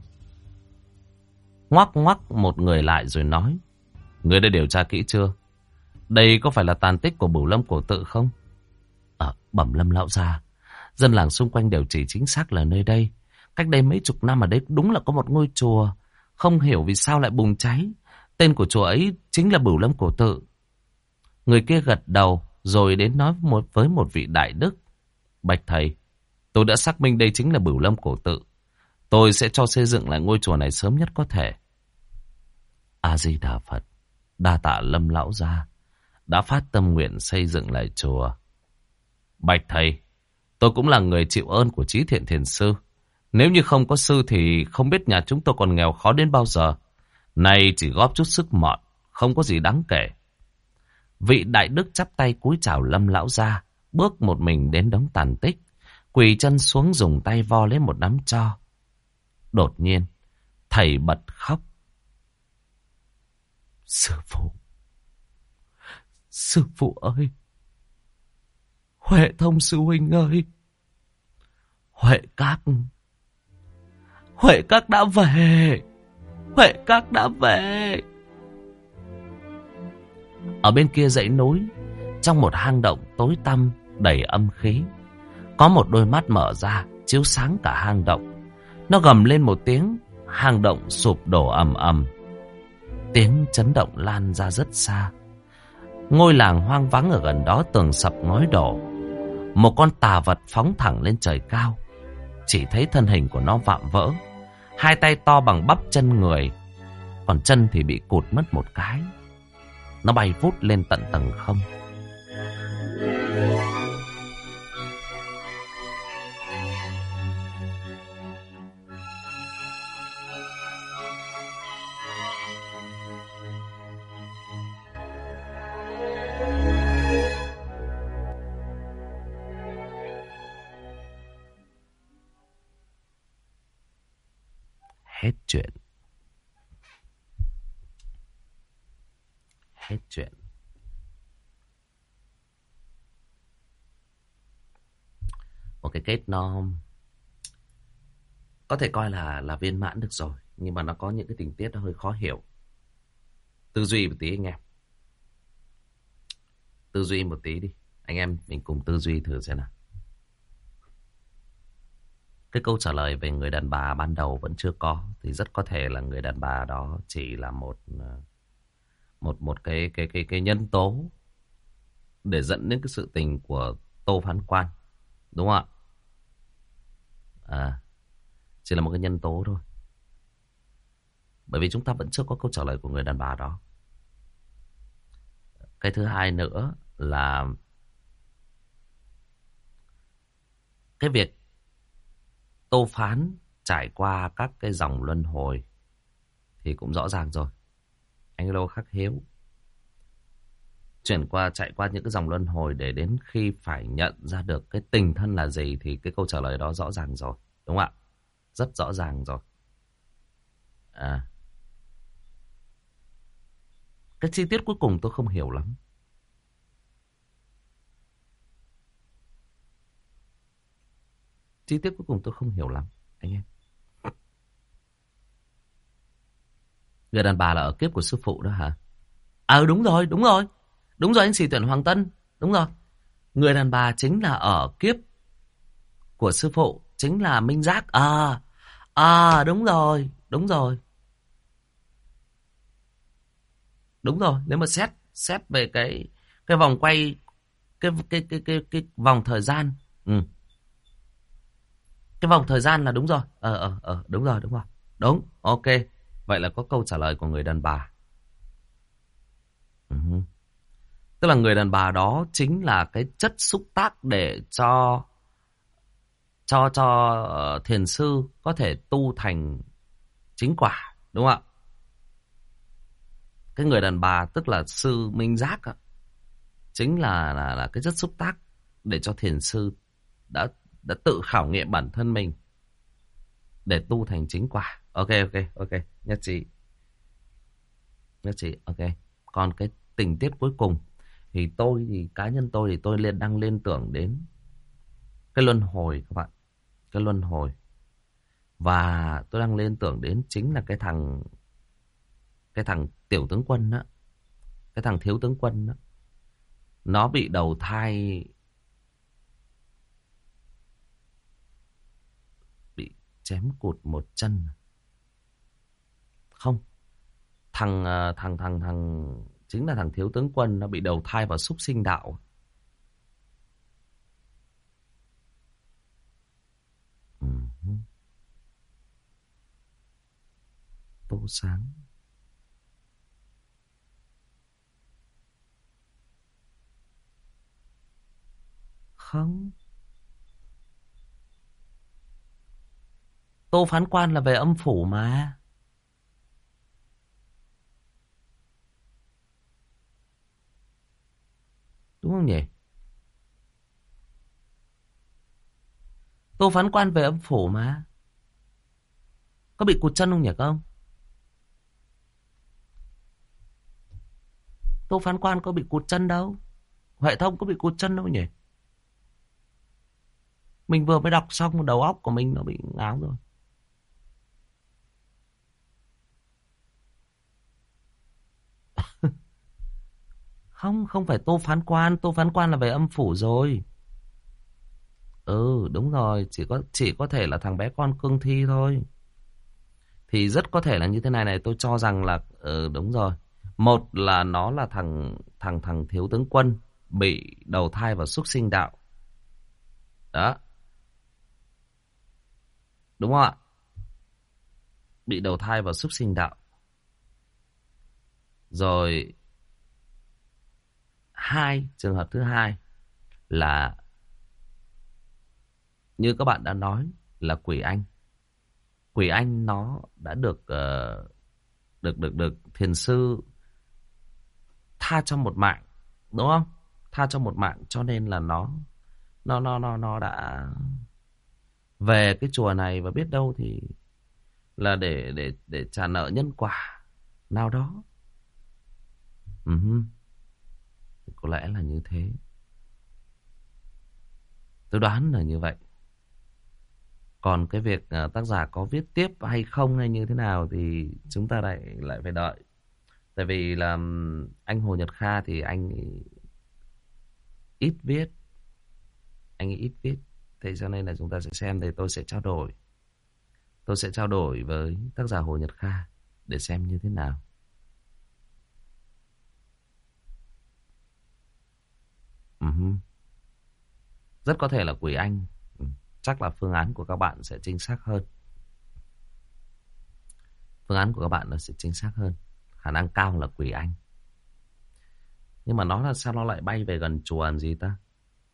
ngoắc ngoắc một người lại rồi nói: "Người đã điều tra kỹ chưa? Đây có phải là tàn tích của Bửu Lâm Cổ Tự không?" "Ờ, bẩm Lâm lão gia, dân làng xung quanh đều chỉ chính xác là nơi đây. Cách đây mấy chục năm ở đây đúng là có một ngôi chùa, không hiểu vì sao lại bùng cháy. Tên của chùa ấy chính là Bửu Lâm Cổ Tự." Người kia gật đầu rồi đến nói một với một vị đại đức: "Bạch thầy, tôi đã xác minh đây chính là Bửu Lâm Cổ Tự. Tôi sẽ cho xây dựng lại ngôi chùa này sớm nhất có thể." A Di Đà Phật, đa tạ Lâm lão gia đã phát tâm nguyện xây dựng lại chùa. "Bạch thầy, tôi cũng là người chịu ơn của Chí Thiện Thiền sư. Nếu như không có sư thì không biết nhà chúng tôi còn nghèo khó đến bao giờ. Này chỉ góp chút sức mọn, không có gì đáng kể." Vị đại đức chắp tay cúi chào Lâm lão gia, bước một mình đến đống tàn tích, quỳ chân xuống dùng tay vo lấy một nắm tro. Đột nhiên, thầy bật khóc: "Sư phụ, sư phụ ơi, Huệ Thông sư huynh ơi, Huệ các, Huệ các đã về, Huệ các đã về." Ở bên kia dãy núi, trong một hang động tối tăm đầy âm khí, có một đôi mắt mở ra chiếu sáng cả hang động. Nó gầm lên một tiếng, hang động sụp đổ ầm ầm. Tiếng chấn động lan ra rất xa. Ngôi làng hoang vắng ở gần đó tường sập ngói đổ. Một con tà vật phóng thẳng lên trời cao. Chỉ thấy thân hình của nó vạm vỡ, hai tay to bằng bắp chân người, còn chân thì bị cụt mất một cái. Nó bay vút lên tận tầng không. Hết chuyện. Hết chuyện. Một cái kết nó có thể coi là là viên mãn được rồi, nhưng mà nó có những cái tình tiết nó hơi khó hiểu. Tư duy một tí anh em. Tư duy một tí đi. Anh em mình cùng tư duy thử xem nào. Cái câu trả lời về người đàn bà ban đầu vẫn chưa có, thì rất có thể là người đàn bà đó chỉ là một một một cái cái cái cái nhân tố để dẫn đến cái sự tình của Tô phán quan, đúng không ạ? À, chỉ là một cái nhân tố thôi. Bởi vì chúng ta vẫn chưa có câu trả lời của người đàn bà đó. Cái thứ hai nữa là cái việc Tô Phán trải qua các cái dòng luân hồi thì cũng rõ ràng rồi. Anh Lô Khắc Hiếu chuyển qua chạy qua những cái dòng luân hồi để đến khi phải nhận ra được cái tình thân là gì thì cái câu trả lời đó rõ ràng rồi. Đúng không ạ? Rất rõ ràng rồi. À. Cái chi tiết cuối cùng tôi không hiểu lắm. Chi tiết cuối cùng tôi không hiểu lắm anh em. Người đàn bà là ở kiếp của sư phụ đó hả? Ờ à, đúng rồi, đúng rồi. Đúng rồi anh Sĩ Tuyển Hoàng Tân. Đúng rồi. Người đàn bà chính là ở kiếp của sư phụ. Chính là Minh Giác. À, à đúng rồi. Đúng rồi. Đúng rồi. Nếu mà xét xét về cái cái vòng quay, cái cái cái cái cái vòng thời gian. Ừ. Cái vòng thời gian là đúng rồi. Ờ ờ ờ đúng rồi, đúng rồi. Đúng. Ok. Vậy là có câu trả lời của người đàn bà. Ừ. Tức là người đàn bà đó chính là cái chất xúc tác để cho cho cho uh, thiền sư có thể tu thành chính quả, đúng không ạ? Cái người đàn bà tức là sư Minh Giác ạ, chính là là là cái chất xúc tác để cho thiền sư đã đã tự khảo nghiệm bản thân mình để tu thành chính quả. Ok ok ok, nhất trí. Nhất trí, ok. Còn cái tình tiết cuối cùng thì tôi thì cá nhân tôi thì tôi liên đang liên tưởng đến cái luân hồi các bạn, cái luân hồi. Và tôi đang liên tưởng đến chính là cái thằng cái thằng tiểu tướng quân đó, cái thằng thiếu tướng quân đó. Nó bị đầu thai, bị chém cụt một chân. Không, thằng ờ, thằng thằng thằng chính là thằng thiếu tướng quân, nó bị đầu thai vào súc sinh đạo. Ừ. Tô Sáng. Không, Tô Phán Quan là về âm phủ mà. Đúng không nhỉ? Tô Phán Quan về âm phủ mà. Có bị cụt chân không nhỉ không? Tô Phán Quan có bị cụt chân đâu. Huệ Thông có bị cụt chân đâu nhỉ? Mình vừa mới đọc xong đầu óc của mình nó bị ngáo rồi. Không, không phải Tô Phán Quan. Tô Phán Quan là về âm phủ rồi. Ừ, đúng rồi. Chỉ có chỉ có thể là thằng bé con cương thi thôi. Thì rất có thể là như thế này này. Tôi cho rằng là ừ, đúng rồi. Một là nó là thằng thằng thằng thiếu tướng quân bị đầu thai vào súc sinh đạo. Đó. Đúng không ạ? Bị đầu thai vào súc sinh đạo. Rồi hai, trường hợp thứ hai là như các bạn đã nói là quỷ anh. Quỷ anh nó đã được uh, được được được thiền sư tha cho một mạng, đúng không? Tha cho một mạng cho nên là nó nó nó nó nó đã về cái chùa này, và biết đâu thì là để để để trả nợ nhân quả nào đó. Uh-huh. Có lẽ là như thế. Tôi đoán là như vậy. Còn cái việc uh, tác giả có viết tiếp hay không hay như thế nào thì chúng ta lại lại phải đợi. Tại vì là um, anh Hồ Nhật Kha thì anh ít viết, anh ít viết. Thế cho nên là chúng ta sẽ xem, thì tôi sẽ trao đổi. Tôi sẽ trao đổi với tác giả Hồ Nhật Kha để xem như thế nào. Uh-huh. Rất có thể là Quỷ Anh. Ừ. Chắc là phương án của các bạn sẽ chính xác hơn. Phương án của các bạn nó sẽ chính xác hơn. Khả năng cao là quỷ anh. Nhưng mà nó là sao nó lại bay về gần chùa làm gì ta?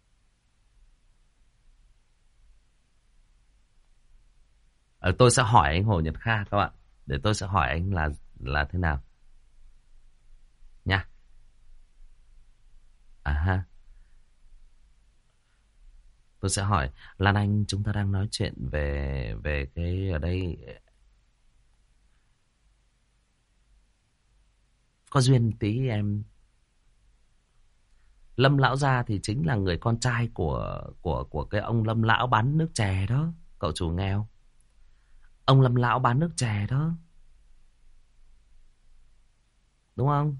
Ờ, tôi sẽ hỏi anh Hồ Nhật Kha các bạn. Để tôi sẽ hỏi anh là là thế nào nha. À ha. Tôi sẽ hỏi Lan Anh, chúng ta đang nói chuyện về về cái ở đây có duyên tí em. Lâm lão gia thì chính là người con trai của của của cái ông Lâm lão bán nước chè đó, cậu chủ nghèo. Ông Lâm lão bán nước chè đó, đúng không?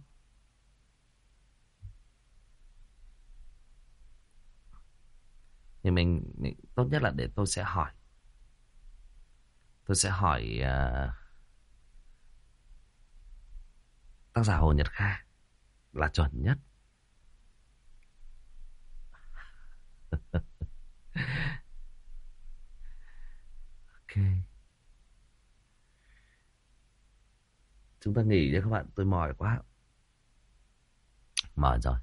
Thì mình, mình tốt nhất là để tôi sẽ hỏi. Tôi sẽ hỏi uh, tác giả Hồ Nhật Kha là chuẩn nhất. Ok. Chúng ta nghỉ nhé các bạn, tôi mỏi quá. Mỏi rồi.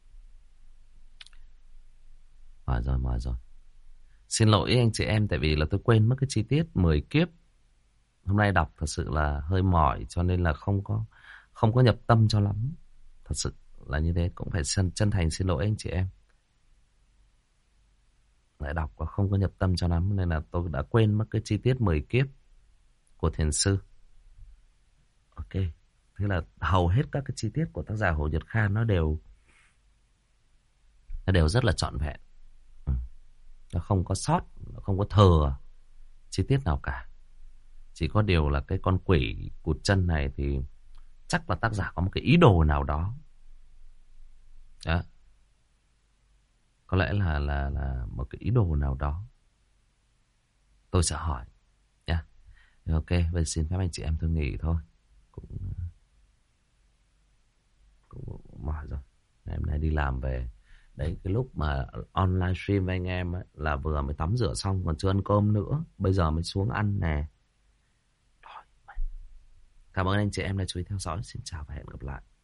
Mỏi rồi, mỏi rồi. Xin lỗi anh chị em tại vì là tôi quên mất cái chi tiết mười kiếp. Hôm nay đọc thật sự là hơi mỏi cho nên là không có không có nhập tâm cho lắm. Thật sự là như thế, cũng phải chân, chân thành xin lỗi anh chị em. Lại đọc và không có nhập tâm cho lắm nên là tôi đã quên mất cái chi tiết mười kiếp của thiền sư. Ok. Thế là hầu hết các cái chi tiết của tác giả Hồ Nhật Kha nó đều nó đều rất là trọn vẹn. Ừ. Nó không có sót, nó không có thừa chi tiết nào cả. Chỉ có điều là cái con quỷ cụt chân này thì chắc là tác giả có một cái ý đồ nào đó. Đó. Có lẽ là là là một cái ý đồ nào đó. Tôi sẽ hỏi nha. Ok, vậy xin phép anh chị em tôi nghỉ thôi. Cũng cũng mỏi rồi. Ngày hôm nay đi làm về. Đấy, cái lúc mà online stream với anh em ấy, là vừa mới tắm rửa xong còn chưa ăn cơm nữa. Bây giờ mới xuống ăn nè. Cảm ơn anh chị em đã chú ý theo dõi. Xin chào và hẹn gặp lại.